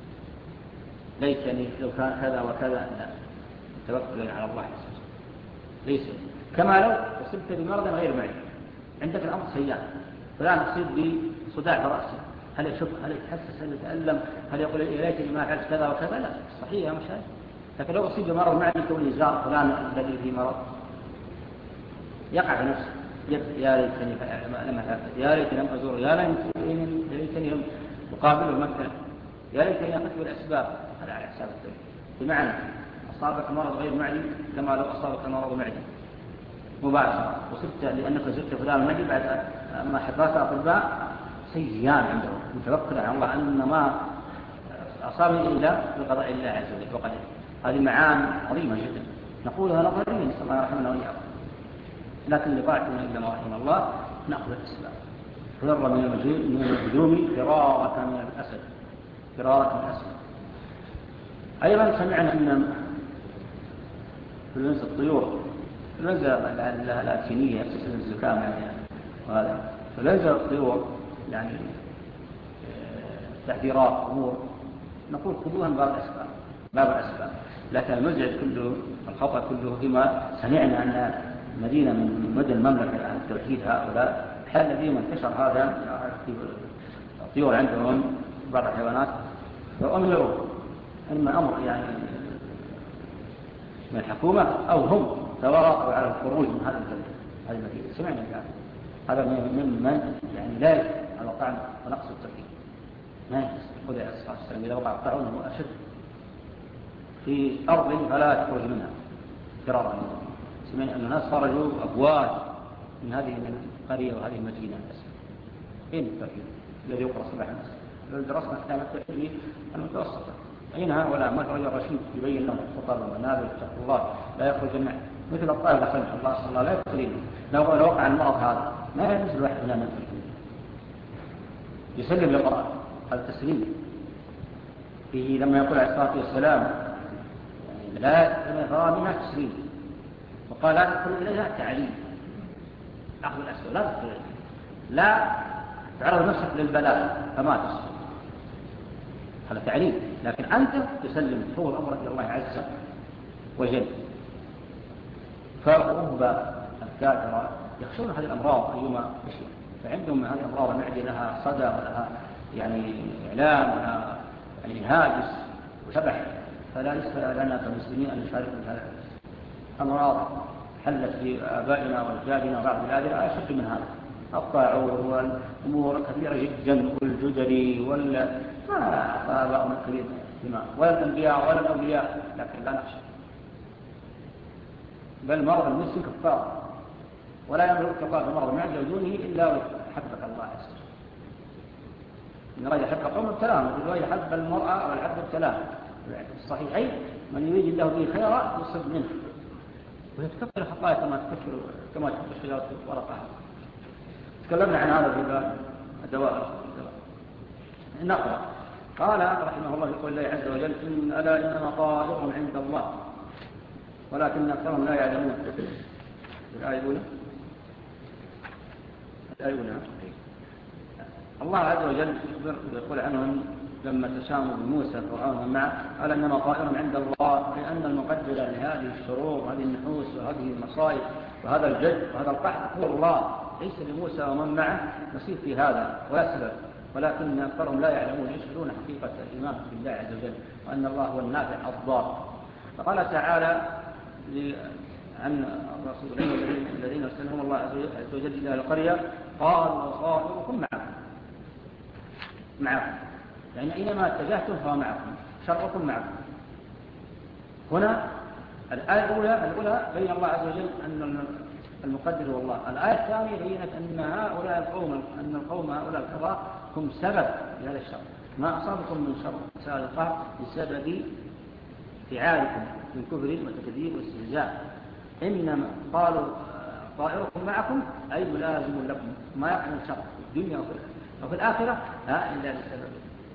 ليتني لو كان كذا وكذا، لا، توكل على الله عز وجل. ليس كما لو أصبت بمرض غير معدي، عندك الأمر سيان، فلان أصيب بصداع برأسه، هل يشك، هل يتحسس، هل يتألم، هل يقول يا ليتني ما فعلت كذا وكذا؟ لا، صحيح يا مشاهد. لكن لو أصيب بمرض معدي كون يزار فلان الذي فيه مرض يقع في نفسه، يا ليتني لم أفعل، يا ليتني لم أزور، يا ليتني لم أقابله مكة، يا ليتني أخذت بالأسباب. هذا على حساب الدنيا. بمعنى أصابك مرض غير معدي كما لو أصابك مرض معدي مباشرة، وصرت لأنك زرت فلان المعدي بعد ما حفاظ أطباء سيئان عندهم متوكل على الله أن ما أصابني إلا بقضاء الله عز وجل وقدره. هذه معاني عظيمة جدا نقولها نظريا، نسأل الله رحمنا وإياكم، لكن لطاعتنا إلا ما رحم الله نأخذ الأسباب. فر من الهجوم فرارة من الأسد، فرارة من الأسد. أيضا سمعنا أن فلنزا الطيور، فلنزا الأكسينية يقتصد الزكام يعني، وهذا فلنزا الطيور يعني تحذيرات أمور نقول خذوها من باب الأسباب، باب الأسباب، لكن المزعج كله الخطأ كله فيما سمعنا أن مدينة من مدن المملكة عن توحيد هؤلاء حال الذين انتشر هذا الطيور عندهم بعض الحيوانات فأمروا إما أمر يعني من الحكومة أو هم تورطوا على الخروج من هذا هذه المدينة. سمعنا بهذا، هذا من من يعني لا يجب على الطعن ونقص التوحيد. ما يقول عليه الصلاة والسلام إذا وقع الطاعون هو أشد في أرض فلا تخرج منها فرارا. سمعنا أن الناس خرجوا أفواج من هذه القرية وهذه المدينة. أين التوحيد الذي يقرأ صباح الناس؟ لو درسنا كتاب التوحيد المتوسطة أين هؤلاء؟ ما رجل رشيد يبين لهم الخطر والمنابر واتقوا الله لا يخرج منه مثل الطائر سمح الله صلى الله لا يخرجين. لو وقع المرض هذا ما ينزل واحد منها من يسلم للقرآن. هذا تسليم فيه لما يقول عليه الصلاة والسلام يعني لا يفرى منها تسليم، وقال لا تدخل إليها تعليم أخذ الأسفل لا تدخل إليها، لا تعرض نفسك للبلاء فما تسلم، هذا تعليم. لكن أنت تسلم فوق أمرك إلى الله عز وجل. فأوروبا الكافرة يخشون هذه الأمراض أيما بشيء، فعندهم هذه الأمراض المعدة لها صدى ولها يعني إعلام ولها يعني هاجس وشبح، فلا يسأل لنا كمسلمين أن نشارك بهذا. أمراض حلت في آبائنا وأجدادنا وبعض بلادنا أشد من هذا، الطاعون والأمور كثيرة جدا والجدري ولا ما أعطى آباؤنا الكريم دماء ولا الأنبياء ولا الأولياء، لكن لا نخشى. بل مرض المسلم كفار ولا يملك الله بمرض المعدة ودونه إلا حبك الله عز وجل. إن الله يحب قوم ابتلاهم، وإذا يحب المرأة والعبد ابتلاه. الصحيحين من يريد الله به خيرا يصب منه ويتكفر خطايا كما تكفر كما تكفر شجرة ورقها. تكلمنا عن هذا في الدواء. نقرأ قال رحمه الله يقول الله عز وجل إن ألا إنما طائرهم عند الله ولكن أكثرهم لا يعلمون. الآية الأولى الآية الأولى الله عز وجل يقول عنهم لما تشاموا بموسى فرعون معه قال إنما طائرهم عند الله، لأن المقدر لهذه الشرور وهذه النحوس وهذه المصائب وهذا الجد وهذا القحط هو الله، ليس لموسى ومن معه نصيب في هذا ولا سبب، ولكن أكثرهم لا يعلمون يشهدون حقيقة الإيمان بالله عز وجل وأن الله هو النافع الضار. فقال تعالى عن الرسولين الذين ارسلهم الله عز وجل إلى القرية قالوا طائركم معكم معكم يعني أينما اتجهتم فهو معكم، شركم معكم. هنا الآية الأولى الأولى بين الله عز وجل أن المقدر هو الله. الآية الثانية بينت أن هؤلاء القوم أن القوم هؤلاء الكفار هم سبب لهذا الشر، ما أصابكم من شر سابقة بسبب فعالكم من كفر وتكذيب واستهزاء. إنما قالوا طائركم معكم أي ملازم لكم ما يقع من شر في الدنيا وفي الآخرة إلا لسبب.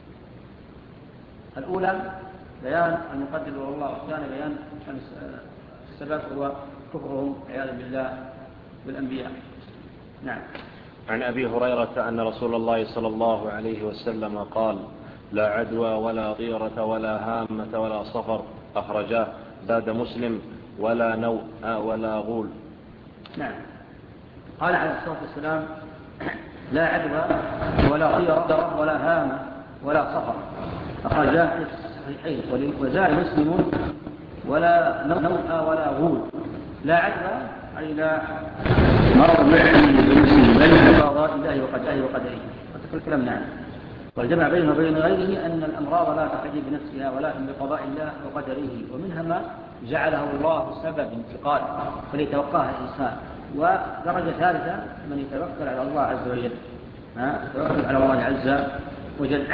الأولى بيان المقدر والله، والثاني بيان السبب هو كفرهم عياذا بالله بالأنبياء. نعم. عن أبي هريرة أن رسول الله صلى الله عليه وسلم قال لا عدوى ولا طيرة ولا هامة ولا صفر، أخرجاه. زاد مسلم ولا نوء ولا غول. نعم. قال عليه الصلاة والسلام لا عدوى ولا طيرة ولا هامة ولا صفر، أخرجاه في الصحيحين. وزاد مسلم ولا نوء ولا غول. لا عدوى أي لا مرض يعتني بالمسلم بل بقضاء الله وقدره وقدره وتكل الكلام. نعم. والجمع بينه وبين غيره أن الأمراض لا تحدي بنفسها ولكن بقضاء الله وقدره، ومنها ما جعله الله سبب انتقال فليتوقاها الإنسان. ودرجة ثالثة من يتوكل على الله عز وجل، يتوكل على الله عز وجل.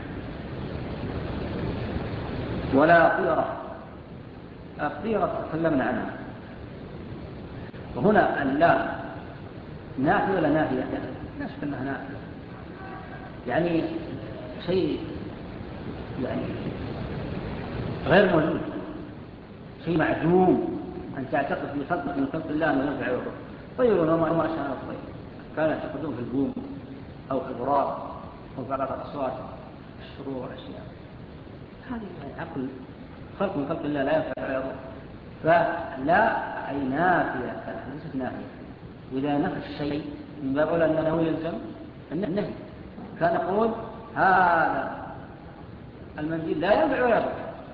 ولا طيرة. الطيرة تكلمنا عنها، وهنا اللا نافية ولا نافية؟ لا شك أنها نافية، يعني شيء يعني غير موجود، شيء معدوم أن تعتقد في خلق من خلق الله أنه ينفع ويضر. طيرون وما ما شاء الطير كانوا يعتقدون في البوم أو في الغراب أو في بعض الأصوات الشرور والأشياء. هذه عقل خلق من خلق الله لا ينفع ولا يضر. فلا أي نافية ليست نافية. وإذا نفى الشيء من باب أولى أنه يلزم النهي. كان يقول هذا المنديل لا ينفع ولا يضر.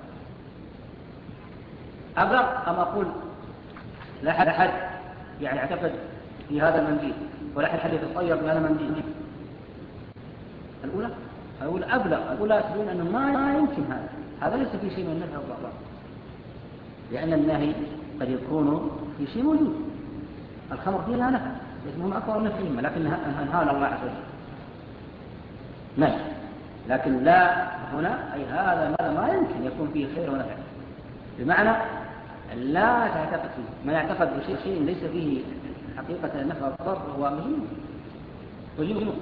أبلغ أم أقول لا أحد يعني يعتقد في هذا المنديل ولا أحد يتطير بهذا المنديل. الأولى الأولى أبلغ. الأولى تقول أنه ما يمكن هذا هذا ليس في شيء من النفع والضرر، لأن النهي قد يكون في شيء موجود. الخمر فيها نفع اسمهم أكبر من نفعهما، لكن أنهانا الله عز وجل نهي. لكن لا هنا أي هذا ما يمكن يكون فيه خير ونفع، بمعنى لا تعتقد فيه. ما يعتقد بشيء شيء ليس فيه حقيقة النفع والضر هو مجنون مجنون.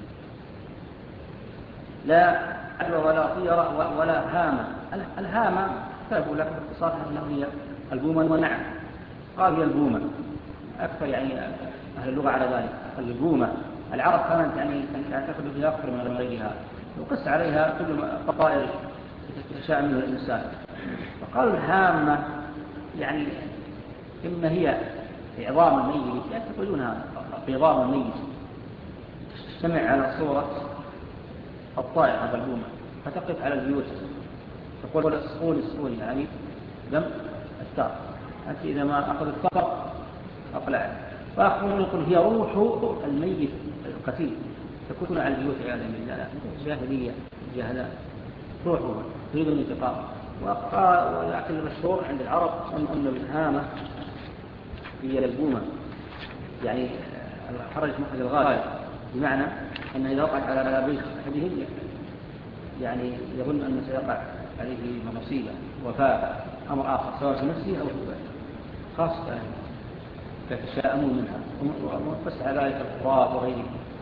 لا عدوى ولا طيرة ولا هامة. الهامة كتبوا لك باختصار أنه هي البومة والنعم. قال هي البومة أكثر يعني أهل اللغة على ذلك. البومة العرب كانت يعني تعتقد فيها أكثر من غيرها، وقس عليها كل الطائر تشاء منه الإنسان. فقالوا الهامة يعني إما هي عظام الميت، يعتقدون هذا عظام الميت تجتمع على صورة الطائر هذا البومة فتقف على البيوت تقول الصقول الصقول يعني دم التار. أنت إذا ما أخذ الطار أقلع. فأخذون يقول هي روح الميت القتيل تكون على البيوت عياذا بالله. جاهلية جهلاء روحه تريد الانتقام. ولكن المشهور عند العرب أن الهامة هي البومة يعني خرج مخرج الغالب، بمعنى أنه إذا وقعت على بيت أحدهم يعني يظن أن سيقع عليه مصيبة وفاة أمر آخر سواء في نفسه أو في غيره، خاصة يتشاءمون منها ومتسع ذلك القراب وغيره.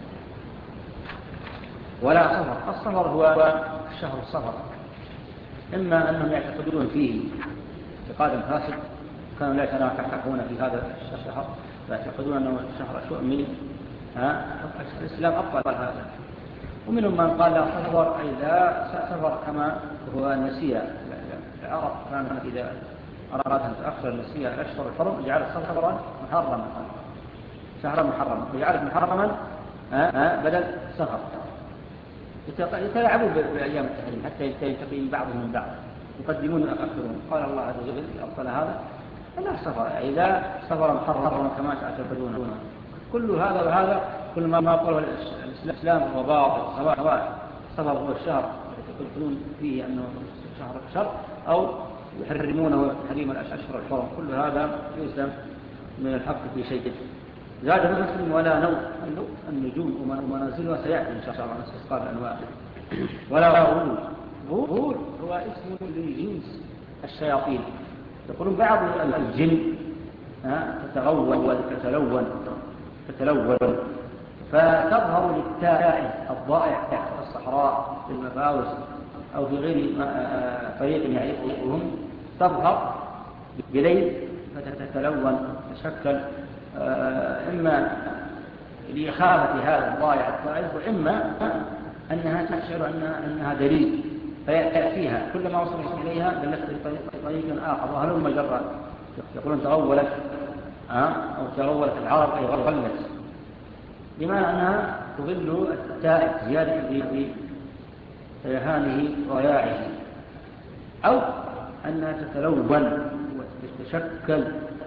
ولا صفر. الصفر هو شهر الصفر، إما أنهم يعتقدون فيه اعتقادا فاسد، كانوا لا يتناكحون في هذا الشهر فيعتقدون أنه شهر شؤمي. الإسلام أبطل هذا. ومنهم من قال لا صفر أي لا سفر كما هو النسيء. العرب كانت إذا أراد أن تأخر النسيء الأشهر الحرم جعل الصفر محرما شهرا محرما وجعله محرما بدل سفر. يتلاعبون بأيام التحريم حتى يلتقي بعضهم من بعض يقدمون ويأخرون. قال الله عز وجل أبطل هذا لا صفر أي لا سفر محرما كما تعتقدون. كل هذا وهذا كل ما قاله الإسلام هو باطل، سواء صفر هو الشهر يقولون فيه أنه شهر الشر أو يحرمونه تحريم الأشهر الحرم. كل هذا ليس من الحق في شيء. زاد مسلم ولا نوم. النجوم ومنازلها سيأتي إن شاء الله عن استسقاء الأنواع. ولا غول. غول هو اسم لجنس الشياطين. يقولون بعض الجن تتغول تتلون تتلون فتظهر للتائه الضائع في الصحراء في المفاوز أو في غير طريق يعرفهم، تظهر بليل فتتلون تشكل إما لإخافة هذا الضائع الطائف، وإما أنها تشعر أنها دليل فيأتيها كلما وصل إليها دلت بطريق آخر وهل المجرة. يقولون تغولت أو تغولت العرب أي غلت، بما أنها تظل التائب زيادة في ريهانه وضياعه، أو أنها تتلون وتتشكل.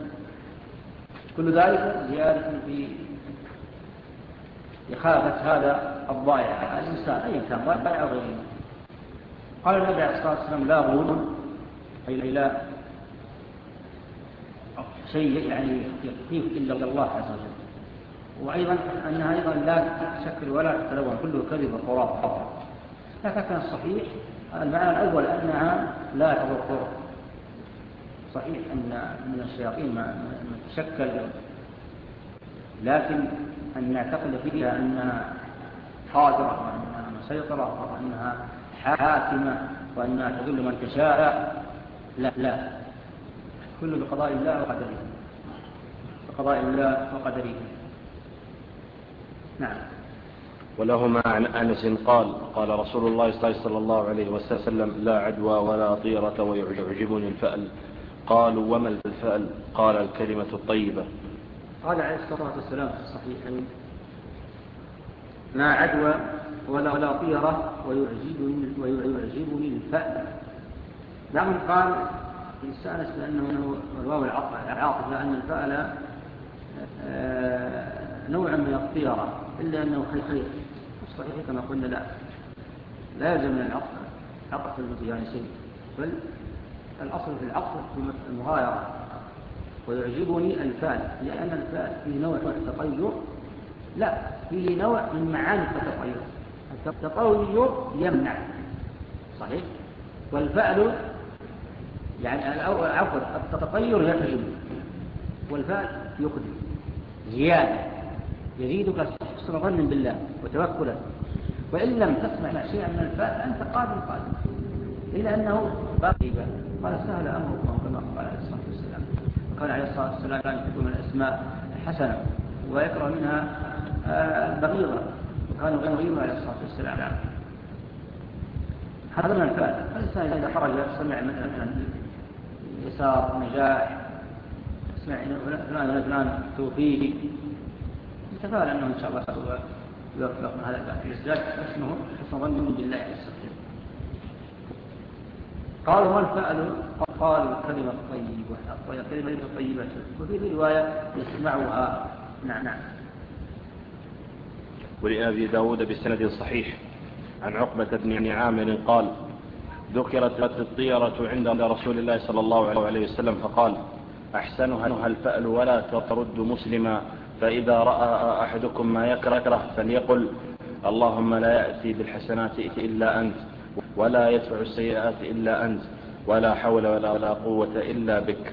كل ذلك زيادة في إخافة هذا الضائع الإنسان أي كان ضائع أو غيره. قال النبي عليه الصلاة والسلام لا غول أي لا شيء يعني يخيف إلا الله عز وجل. وأيضا أنها أيضا لا تشكل ولا تتلون، كله كذب وخرافة. لكن الصحيح المعنى الأول أنها لا تضر. صحيح أن من الشياطين ما تشكل، لكن أن نعتقد فيها أنها قادرة وأنها مسيطرة وأنها حاكمة وأنها تذل من تشاء لا لا كل بقضاء الله وقدره، بقضاء الله وقدره. نعم. ولهما عن أنس قال قال رسول الله صلى الله عليه وسلم لا عدوى ولا طيرة ويعجبني الفأل. قالوا وما الفأل؟ قال الكلمة الطيبة. قال عليه الصلاة والسلام في الصحيحين ما عدوى ولا ولا طيرة ويعجبني, ويعجبني الفأل. نعم. قال يستأنس بأنه الواو العاطفة أن الفأل نوع من الطيرة إلا أنه خير. الصحيح كما قلنا لا لا يلزم من العطف عطف المتجانسين، بل الأصل في العطف في المغايرة. ويعجبني الفأل لأن الفأل فيه نوع من التطير، لا فيه نوع من معاني التطير. التطير يمنع صحيح، والفأل يعني عفوا التطير يحجم، والفأل يقدم زيادة يزيدك حسن ظن بالله وتوكلا. وإن لم تسمع شيئا من الفأل أنت قادم قادم إلى أنه باقي. قال سهل أمركم كما قال عليه الصلاة والسلام. قال عليه الصلاة والسلام كان يكتب من الأسماء حسنة ويكره منها البغيضة، وكان غيره عليه الصلاة والسلام. هذا من الفأل. الإنسان إذا خرج سمع مثلا يسار نجاح، سمع فلان فلان توفيق، يتفاعل أنه إن شاء الله يوفق من هذا الفأل يزداد اسمه حسن ظن بالله عليه الصلاة. قالوا ما الفأل؟ قالوا الكلمة الطيبة، الكلمة الطيبة. وفي رواية يسمعها. نعم نعم. ولأبي داود بسند صحيح عن عقبة بن عامر قال ذكرت الطيرة عند رسول الله صلى الله عليه وسلم فقال أحسنها الفأل ولا ترد مسلما، فإذا رأى أحدكم ما يكره فليقل اللهم لا يأتي بالحسنات إلا أنت ولا يدفع السيئات إلا أنت ولا حول ولا, ولا قوة إلا بك.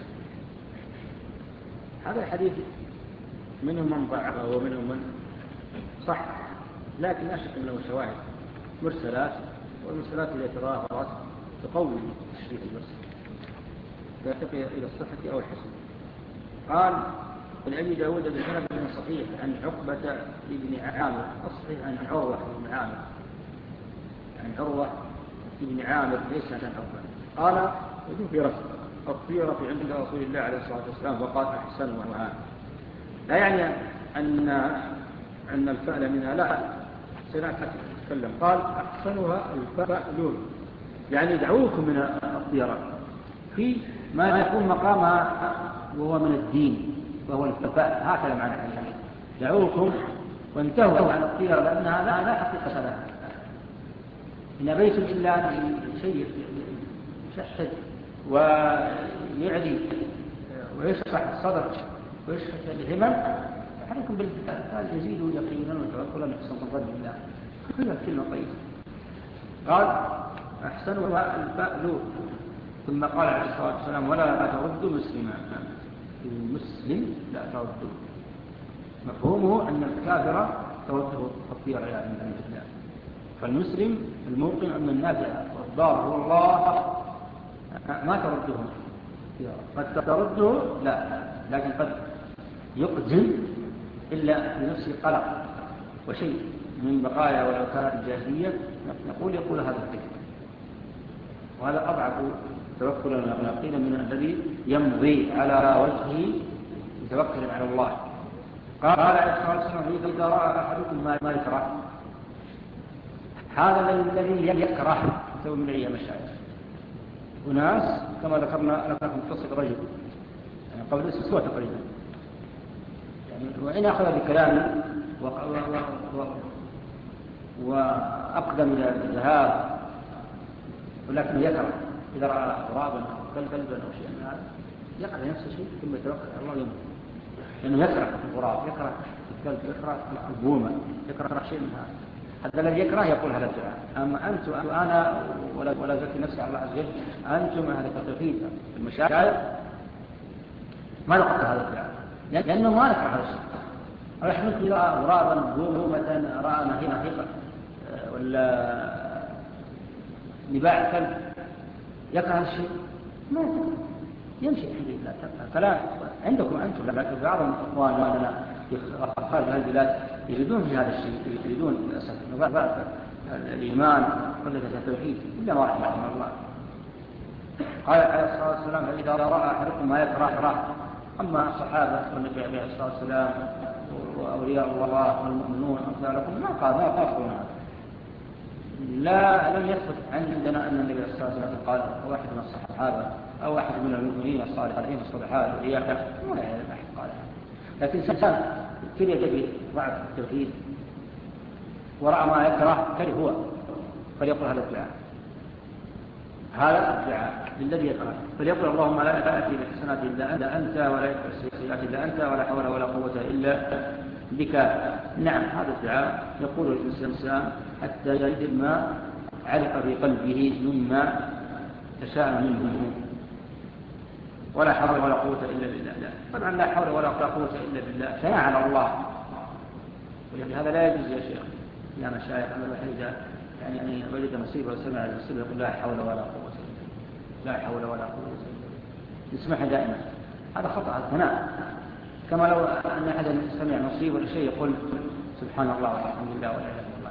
هذا الحديث منهم من ضعفه ومنهم من صح، لكن لا شك له شواهد مرسلات، والمرسلات التي تظاهرت تقوي التشريع المرسل ترتقي إلى الصحة أو الحسن. قال ولأبي داود بسند صحيح عن عقبة بن عامر، الصحيح عن عروة بن عامر، عن عروة بن عامر ليس عن عقبة. قال ذكرت الطيرة عند رسول الله عليه الصلاة والسلام وقال أحسنها، لا يعني أن أن الفأل منها، لا سنعت حتى تتكلم. قال أحسنها الفأل يعني دعوكم من الطيرة في ما يكون مقامها وهو من الدين وهو الفأل، هكذا معنى الحديث. دعوكم وانتهوا عن الطيرة لأنها لا, لا حقيقة لها، إن بيت إلا شيء يشحذ ويعدي ويشرح الصدر ويشرح الهمم، عليكم بالفعل يزيدوا يقينا وتوكلا حسن الظن بالله. هذه كلمة طيبة. قال أحسنها الفأل، ثم قال عليه الصلاة والسلام ولا ترد مسلما، المسلم لا ترد. مفهومه أن الكافر ترده الطيرة يعني من الله، فالمسلم الموقن أن النافع والضار هو الله ما ترده قد ترده لا، لكن قد يقدم إلا بنفسه قلق وشيء من بقايا والأوكارات الجاهلية، نقول يقول هذا الذكر، وهذا أضعف توكلا ويقين من الذي يمضي على وجهه متوكلا على الله. قال عليه الصلاة والسلام إذا رأى أحدكم ما يكره، هذا الذي يكره يسوي من أيام الشاعر وناس كما ذكرنا لكم قصة رجل يعني قبل أسبوع تقريبا، يعني وإن أخذ بكلامه وأقدم إلى الذهاب، ولكن يكره إذا رأى غرابا أو كلبا أو شيئا من هذا يقع نفس الشيء ثم يتوكل على الله يموت، لأنه يكره الغراب، يكره الكلب، يكره البومة، يكره شيء من هذا. هذا الذي يكره يقول هذا الدعاء. أما أنت وأنا ولا ولا زكي نفسي على الله عز وجل، أنتم أهل التوحيد المشاعر ما نقول هذا الدعاء، لأنه ما نكره هذا الشيء. رحمة الله غرابا بومة رأى نهيقة ولا نباع كلب يكره هذا الشيء ما يكره، يمشي الحمد لله. فلا عندكم أنتم، لكن بعض الإخوان لنا في خارج هذه البلاد يريدون في هذا الشيء، يريدون للأسف بعض الإيمان قلة التوحيد إلا ما رحمه الله. قال عليه الصلاة والسلام: فإذا رأى أحدكم ما يكره. أما الصحابة والنبي عليه الصلاة والسلام وأولياء الله والمؤمنون أمثالكم ما قال ما قالوا هذا. لا لم يثبت عندنا أن النبي صلى الله عليه وسلم قال واحد من الصحابة أو واحد من المؤمنين الصالحين الصالحات وإياك ولا أحد قال. لكن إنسان ابتلي بضعف التوحيد ورأى ما يكره كره هو فليقل هذا الدعاء، هذا الدعاء للذي يكره فليقل: اللهم لا تأتي بالحسنات إلا أنت ولا يأتي بالسيئات إلا أنت ولا حول ولا قوة إلا بك. نعم، هذا الدعاء يقول الإنسان حتى يجد ما علق في قلبه مما تشاء منه. ولا حول ولا قوة إلا بالله. لا. طبعا لا حول ولا قوة إلا بالله ثناء على الله، ولهذا لا يجوز يا شيخ يا مشايخ أن الوحيد يعني يعني وجد مصيبة وسمع المصيبة يقول لا حول ولا قوة إلا بالله، لا حول ولا قوة إلا بالله، يسمعها دائما. هذا خطأ ثناء، كما لو أن أحد سمع مصيبة ولا شيء يقول سبحان الله والحمد لله ولا إله إلا الله.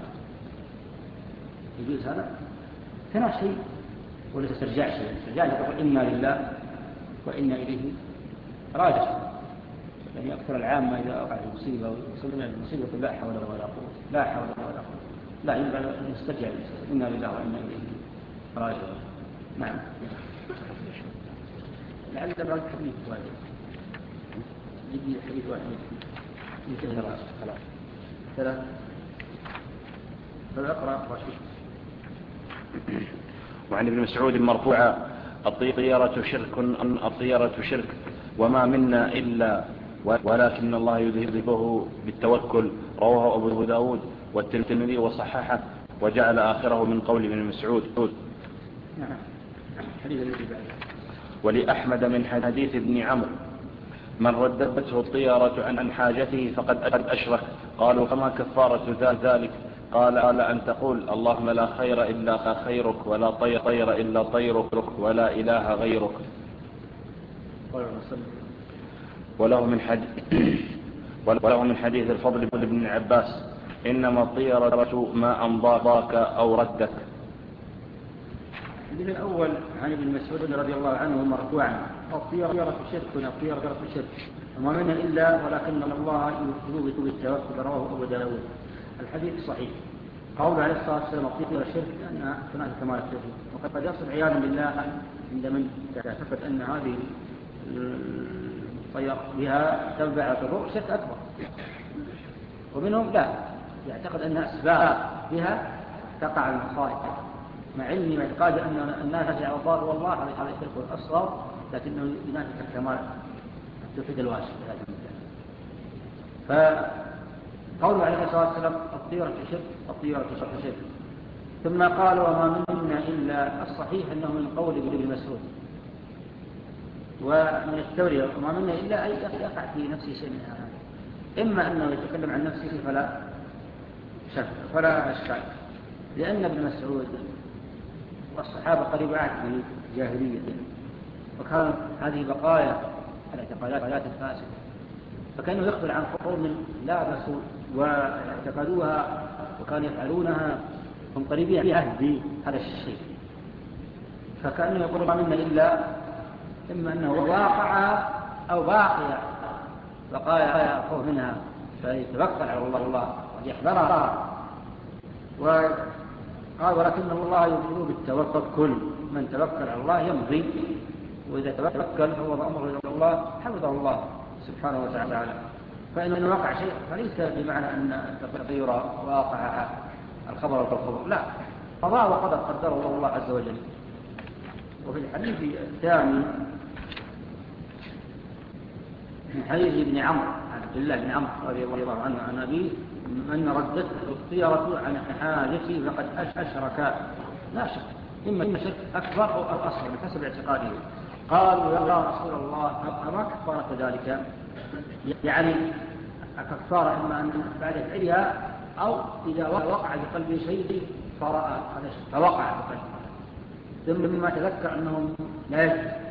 يجوز هذا؟ ثناء شيء ولا تسترجع شيء. تسترجع تقول إنا لله وإنا إليه راجع. يعني أكثر العامة إذا وقع في مصيبة وسمع المصيبة يقول لا حول ولا قوة، لا حول ولا قوة. لا، ينبغي أن يسترجع إنا لله وإنا إليه راجع. نعم. لعل بعض الحديث واحد يجي حديث واحد ينتهي رأس خلاص ثلاث فالأقرأ رشيد. وعن ابن مسعود مرفوعا: الطيرة شرك الطيرة شرك وما منا إلا ولكن الله يذهبه بالتوكل. رواه أبو داود والترمذي وصححه وجعل آخره من قول ابن مسعود. ولأحمد من حديث ابن عمرو: من ردته الطيرة عن حاجته فقد أشرك. قالوا: فما كفارة ذلك؟ قال: أن تقول اللهم لا خير إلا خيرك ولا طير, طير إلا طيرك ولا إله غيرك. وله من حديث وله من حديث الفضل بن عباس: إنما الطيرة ما أمضاك أو ردك. الحديث الأول عن ابن مسعود رضي الله عنه مرفوعا: الطيرة شرك الطيرة شرك وما منها إلا ولكن الله يثبت بالتوكل. رواه أبو داود. الحديث صحيح. قول عليه الصلاة والسلام الطيرة شرك لأنها تنافي كمال التوحيد، وقد يصل عياذا بالله عند من يعتقد أن هذه الطيرة بها تنفع وتضر شرك أكبر، ومنهم لا يعتقد أن أسباب بها تقع المصائب، مع علم اعتقاد أن الناس يعوضار والله هذا الشرك الأصغر لكنه ينافي كمال التوحيد الواسع. فقوله عليه الصلاة والسلام الطيرة شرك الطيرة شرك. ثم قال: وما منا إلا الصحيح أنه من قول ابن مسعود ومن التورية وما منا إلا أي يقع في نفسه شيء من هذا، إما أنه يتكلم عن نفسه فلا شك فلا أشكال، لأن ابن مسعود والصحابة قريب عهد من الجاهلية، وكان هذه بقايا الاعتقادات الفاسدة، فكانوا يخبر عن قوم لابسوا واعتقدوها وكانوا يفعلونها هم قريبين في عهد هذا الشيء، فكانوا يقولون ما منا إلا إما أنه واقع أو باقي بقايا يأخذ منها فيتوكل على الله الله ويحذرها. وقال: ولكن الله يبدو بالتوكل، من توكل على الله يمضي، وإذا توكل هو أمره إلى الله حفظه الله سبحانه وتعالى. فإن وقع شيء فليس بمعنى أن التغير واقع الخبر والخبر، لا، قضاء وقدر قدره الله عز وجل. وفي الحديث الثاني من حديث ابن عمرو عبد الله بن عمرو رضي الله عنه عن أبيه: من ردته الطيرة عن حاجته فقد أشرك. لا شك، إما شرك أكبر أو أصغر بحسب اعتقاده. قالوا: يا رسول الله أما كفارة ذلك؟ يعني كفارة إما أن بعد فعلها أو إذا وقع في قلبه شيء فرأى فوقع في قلبه ثم تذكر أنهم لا يجب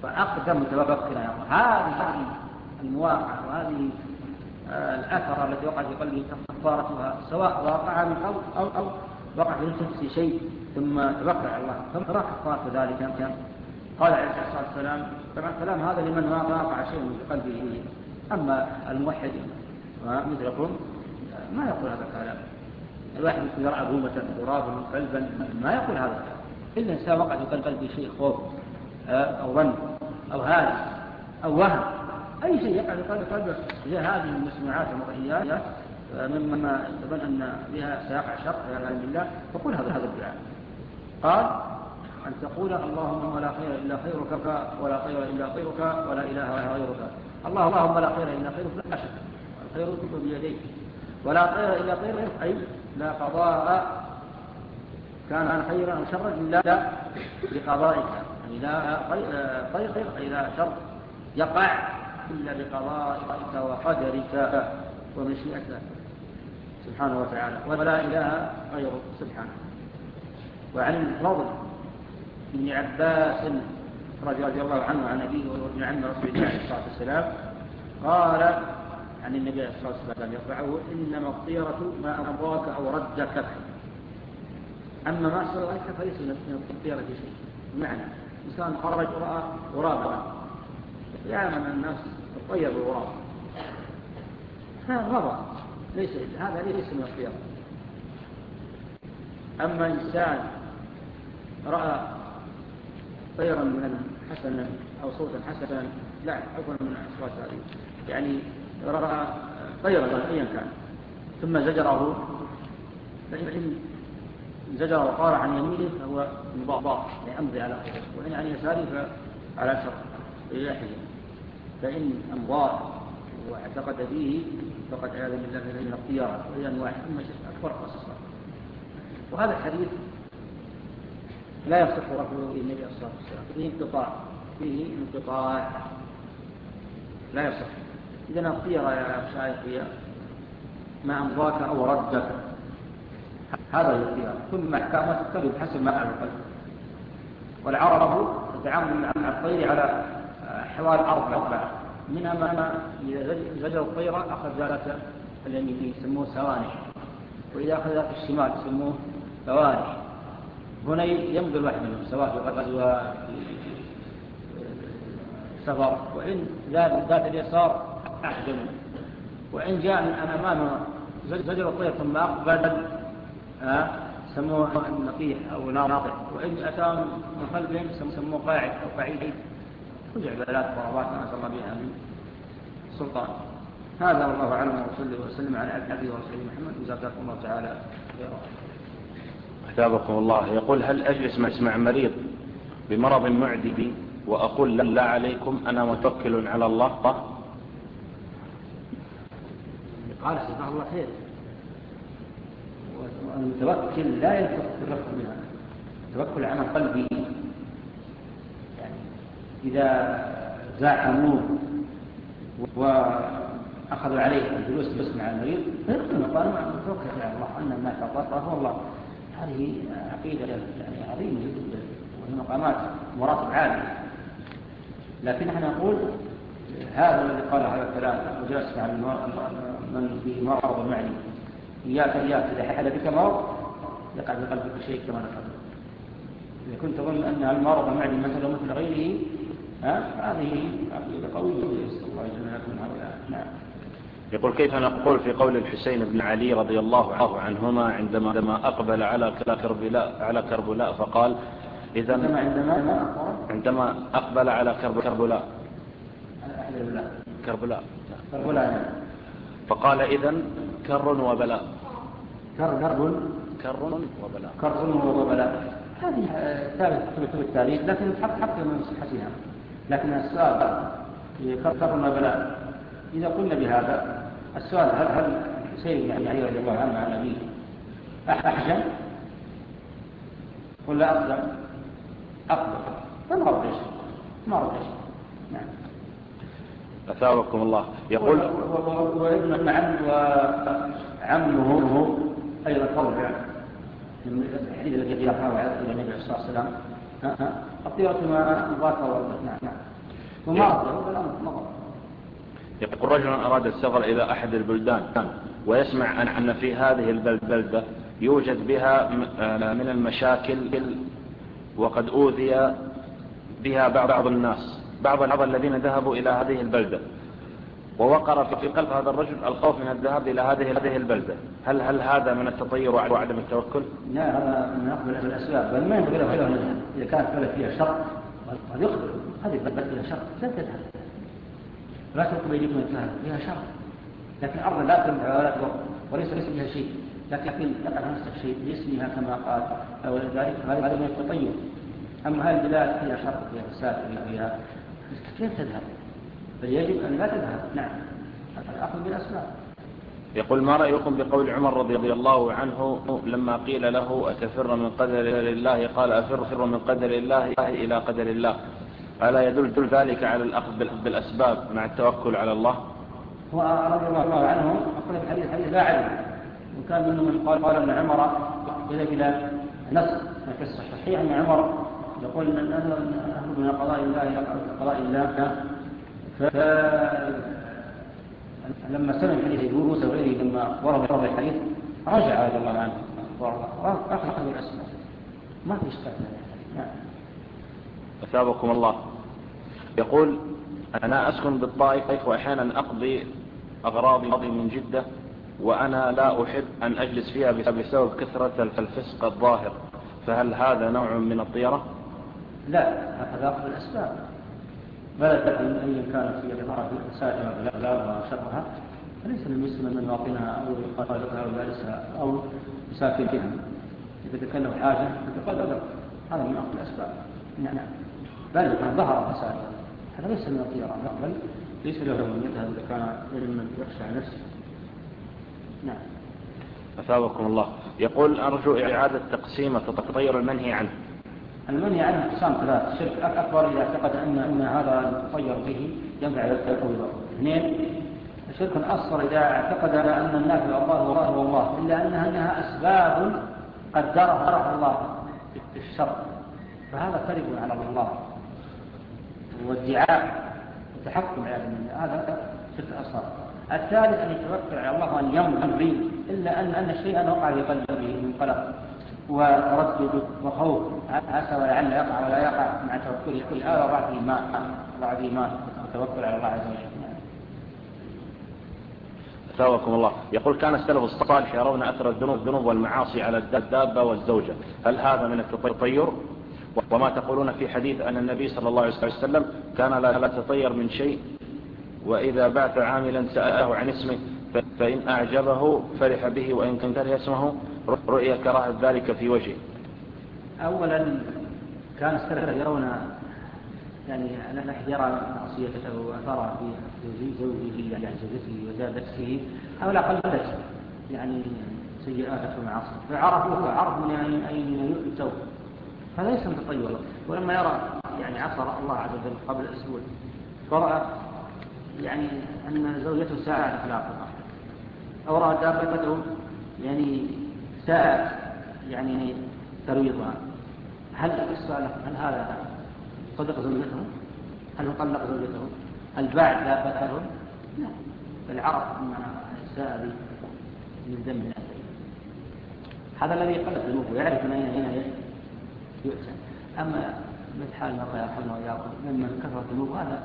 فأقدم متوكلا يا الله. هذه المواقع وهذه الأثر التي وقع في قلبه كفارتها، سواء وقع من قبل أو, أو وقع في نفسه شيء ثم توكل على الله فما كفارة ذلك. قال عليه الصلاة والسلام طبعا الكلام هذا لمن وقع شيء في قلبه، أما الموحد مثلكم ما يقول هذا الكلام. الواحد يرى بومة غرابا قلبا ما يقول هذا الكلام. إلا إنسان وقع في قلبه شيء خوف أو ظن أو هاجس أو وهم، أي شيء يقع في قلب قلبه زي هذه المسموعات المرئيات مما تظن أن بها سيقع شر والعياذ بالله، فقل هذا هذا الدعاء. قال أن تقول اللهم لا خير إلا خيرك ولا خير إلا خيرك ولا إله غيرك. الله اللهم لا خير إلا خيرك، لا شك الخير كله بيديك، ولا خير إلا خيرك أي لا قضاء كان خيرا أو شرا إلا بقضائك، يعني لا خير خير أي لا شر يقع إلا بقضائك وقدرك ومشيئتك سبحانه وتعالى، ولا إله غيره سبحانه. وعن الفضل بن عباس رضي الله عنه عن أبيه وابن عم رسول الله عليه الصلاة والسلام قال عن النبي عليه الصلاة والسلام يرفعه: إنما الطيرة ما أمضاك أو ردك، أما ما أصلك فليس من الطيرة شيء. بمعنى إنسان خرج ورأى غرابا، يعلم الناس الطير بالغراب، هذا غرض ليس هذا ليس من الطيرة. أما إنسان رأى طيرا من حسنا أو صوتا حسنا، لا عفوا من أصوات هذه، يعني رأى طيرا أيا كان ثم زجره، فإن زجر وقال عن يمينه فهو مضاف يمضي على خير، وإن عن يساره فعلى شر رياحه، فإن أمضاه واعتقد فيه فقد عياذ بالله من الطيرة، وهي أنواع ثم أكبر قصصا. وهذا الحديث لا يصح رفضه النبي صلى الله عليه وسلم، فيه انقطاع فيه انقطاع لا يصح. إذن الطيرة يا شايخ ما أمضاك أو ردك، هذا الطيرة، ثم أحكامات تختلف حسب ما على القلب. والعرب تتعامل مع الطير على حوال أربعة، منها ما إذا زجر الطيرة أخذ ذلك اليمين يسموه سوانح، وإذا أخذ ذلك الشمال يسموه ثوانح. هنا يمضي الواحد منهم سواء في غزوة سفر، وإن ذات اليسار أحجم، وإن جاء من أمامه زجر الطير ثم أقبل سموه النقيح أو ناطح، وإن أتى من خلفهم سموه قاعد أو قعيد. رجع بلاد ضربات نسأل الله بها من سلطان. هذا والله أعلم، وصلى وسلم على عبده ورسوله محمد وجزاكم الله تعالى خيرا. أثابكم الله. يقول: هل أجلس مع مريض بمرض معدي وأقول لا عليكم أنا متوكل على الله؟ قال سبحانه الله خير، والمتوكل لا يتوكل بها، التوكل على قلبه. يعني إذا زاحموه وأخذوا عليه الجلوس بس مع المريض فيقولون قالوا متوكل على الله أن ما تقدر هو الله. هذه عقيدة يعني عظيمة جدا، وهي مقامات مراتب عالية. لكن نحن نقول هذا الذي قال هذا الكلام وجلس مع من به مرض معي، إياك إياك إذا حل بك مرض يقع بقلبك شيء كما نقول. إذا كنت تظن أن المرض المعدي مثل مثل غيره هذه عقيدة قوية يسأل الله جل من هؤلاء. نعم. يقول: كيف نقول في قول الحسين بن علي رضي الله عنهما عندما عندما أقبل على كربلاء على كربلاء فقال: إذا عندما عندما أقبل على كربلاء كربلاء كربلاء فقال: إذن كر وبلاء كر كر وبلاء كر وبلاء. هذه ثابتة في التاريخ لكن حق حق من صحتها. لكن السؤال كر وبلاء إذا قلنا بهذا السؤال هل هل حسين يعني علي رضي الله عنه عن أبيه أحجم ولا أقدم؟ أقدم، فما رضي شيء ما رضي شيء. نعم. أثابكم الله. يقول: وابن عم وعمه أيضا قول يعني الحديث الذي يقرأه إلى النبي صلى الله عليه وسلم الطيرة ما ضاك ورد. نعم. يقول رجل أراد السفر إلى أحد البلدان ويسمع أن في هذه البلدة يوجد بها من المشاكل وقد أوذي بها بعض الناس بعض الذين ذهبوا إلى هذه البلدة، ووقر في قلب هذا الرجل الخوف من الذهاب إلى هذه هذه البلدة. هل هل هذا من التطير وعدم التوكل؟ لا، هذا من أقبل الأسباب، بل ما ينبغي له منها. إذا كانت بلد فيها شر قد يخبر هذه البلد فيها شر لا تذهب، لا تلقوا بيديكم الذهب فيها شر، لكن أرض لا تنفع ولا تضر وليس ليس فيها شيء، لكن يقع نفسك شيء باسمها كما قال أو ذلك، هذا من التطير. أما هذه البلاد فيها شر فيها فساد فيها كيف تذهب؟ بل يجب أن لا تذهب. نعم، الأخذ بالأسباب. يقول ما رأيكم بقول عمر رضي الله عنه لما قيل له أتفر من قدر الله قال أفر من قدر الله إلى قدر الله، ألا يدل ذلك على الأخذ بالأسباب مع التوكل على الله؟ هو رضي الله عنه أقول في حديث حديث لا علم، وكان منه من قال قال أن عمر إلى إلى نصر في الصحيح أن عمر يقول أن أهل من قضاء الله إلى قضاء الله. فلما سمع حديث موسى وغيره لما أخبره بهذا الحديث رجع رضي الله عنه وأخذ الأسباب، ما في إشكال. نعم. أثابكم الله. يقول أنا أسكن بالطائف وأحيانا أقضي أغراضي من جدة وأنا لا أحب أن أجلس فيها بسبب كثرة الفسق الظاهر، فهل هذا نوع من الطيرة؟ لا، هذا أخذ الأسباب. بلد أن كانت في الإمارة سائرة بلادها وشرها فليس المسلم من واطنها أو يقاتلها أو يجلسها أو يسافرها. إذا تكلم حاجة يتقدر، هذا من أخذ الأسباب. نعم. بل كان ظهر فساد، هذا ليس من الطيرة، بل ليس له من يذهب إذا كان علما يخشى على نفسه. نعم. أثابكم الله. يقول أرجو إعادة تقسيم التطير المنهي عنه. المنهي عنه اقسام ثلاث: الشرك أكبر إذا اعتقد أن أن هذا المطير به ينفع التطير. اثنين: الشرك أصغر إذا اعتقد أن النافع الله هو الله الله إلا أنها أنها أسباب قدرها الله في الشر، فهذا كذب على الله والدعاء والتحكم على هذا شرك أصغر. الثالث أن يتوكل على الله وأن يمضي إلا أن أن شيئا وقع في قلبه من قلق وردد وخوف عسى ولعل يقع ولا يقع مع توكله كل هذا ضعف الإيمان ضعف الإيمان والتوكل على الله عز وجل. أثابكم الله. يقول كان السلف الصالح يرون أثر الذنوب الذنوب والمعاصي على الدابة والزوجة، هل هذا من التطير؟ وما تقولون في حديث أن النبي صلى الله عليه وسلم كان لا يتطير من شيء وإذا بعث عاملا سأله عن اسمه فإن أعجبه فرح به وإن كره اسمه رؤية كراهة ذلك في وجهه؟ أولا كان السلف يرون يعني أن أحد يرى معصيته وأثرها في زوجه يعني زوجته وزادته أو لا قلت يعني سيئاته ومعاصيه، فعرفوا عرف من أين يؤتوا، هذا ليس من تطير. ولما يرى يعني عصر الله عز وجل قبل أسبوع فرأى يعني أن زوجته ساءت أخلاقها أو رأى دابته يعني ساءت يعني ترويضها، هل السؤال هل هذا صدق زوجته؟ هل طلق زوجته؟ هل باع دابته؟ لا، بل عرف أن الساء من ذنب من أجل هذا الذي قلت ذنوبه ويعرف من أين هنا يؤتى. أما مثل حال الله يرحمه وياكم ممن كثرت ذنوبه هذا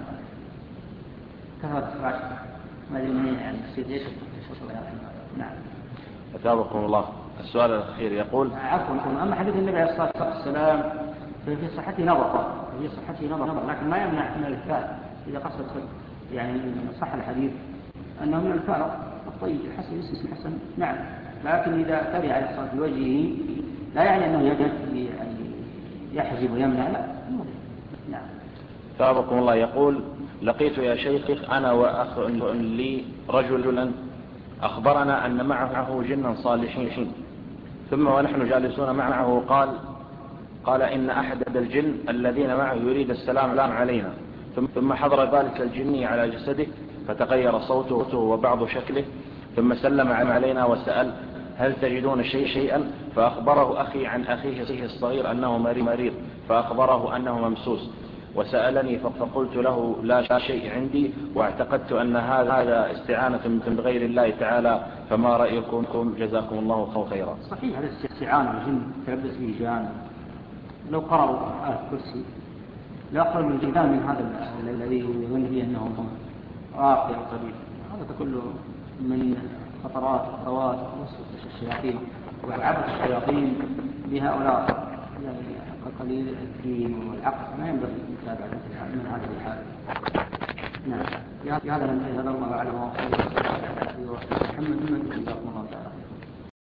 كثرت فراش ما أدري من يعني السيد ايش الله يرحمه. نعم. أثابكم الله. السؤال الأخير يقول عفوا أما حديث النبي عليه الصلاة والسلام في صحته نظر في صحته نظر لكن ما يمنع من الفعل إذا قصد يعني صح الحديث أنه من الفعل الطيب حسن اسم حسن. نعم، لكن إذا تبع على الصلاة بوجهه لا يعني أنه يعني يحجب ويمنع، لا. نعم. أثابكم الله. يقول لقيت يا شيخ أنا وأخ لي رجلا أخبرنا أن معه جنا صالحين، ثم ونحن جالسون معه قال قال إن أحد الجن الذين معه يريد السلام علينا، ثم حضر ذلك الجني على جسده فتغير صوته وبعض شكله، ثم سلم علينا وسأل هل تجدون شيء شيئا؟ فأخبره أخي عن أخيه الصغير أنه مريض، فأخبره أنه ممسوس، وسألني فقلت له لا شيء عندي واعتقدت أن هذا استعانة من غير الله تعالى، فما رأيكم جزاكم الله خيرا؟ صحيح، هذا استعانة الجن تلبس به جان. لو قرأوا آية الكرسي لا أقل من الجدال من هذا الذي يظن به أنه راقي أو طبيب. هذا كله من خطرات وخطوات وسوسة الشياطين وعبث الشياطين بهؤلاء يعني قليل الدين والعقل، ما ينبغي المتابعة من هذه الحالة. نعم، بهذا ننتهي. هذا الله أعلم وصلى الله على محمد. جزاكم الله تعالى.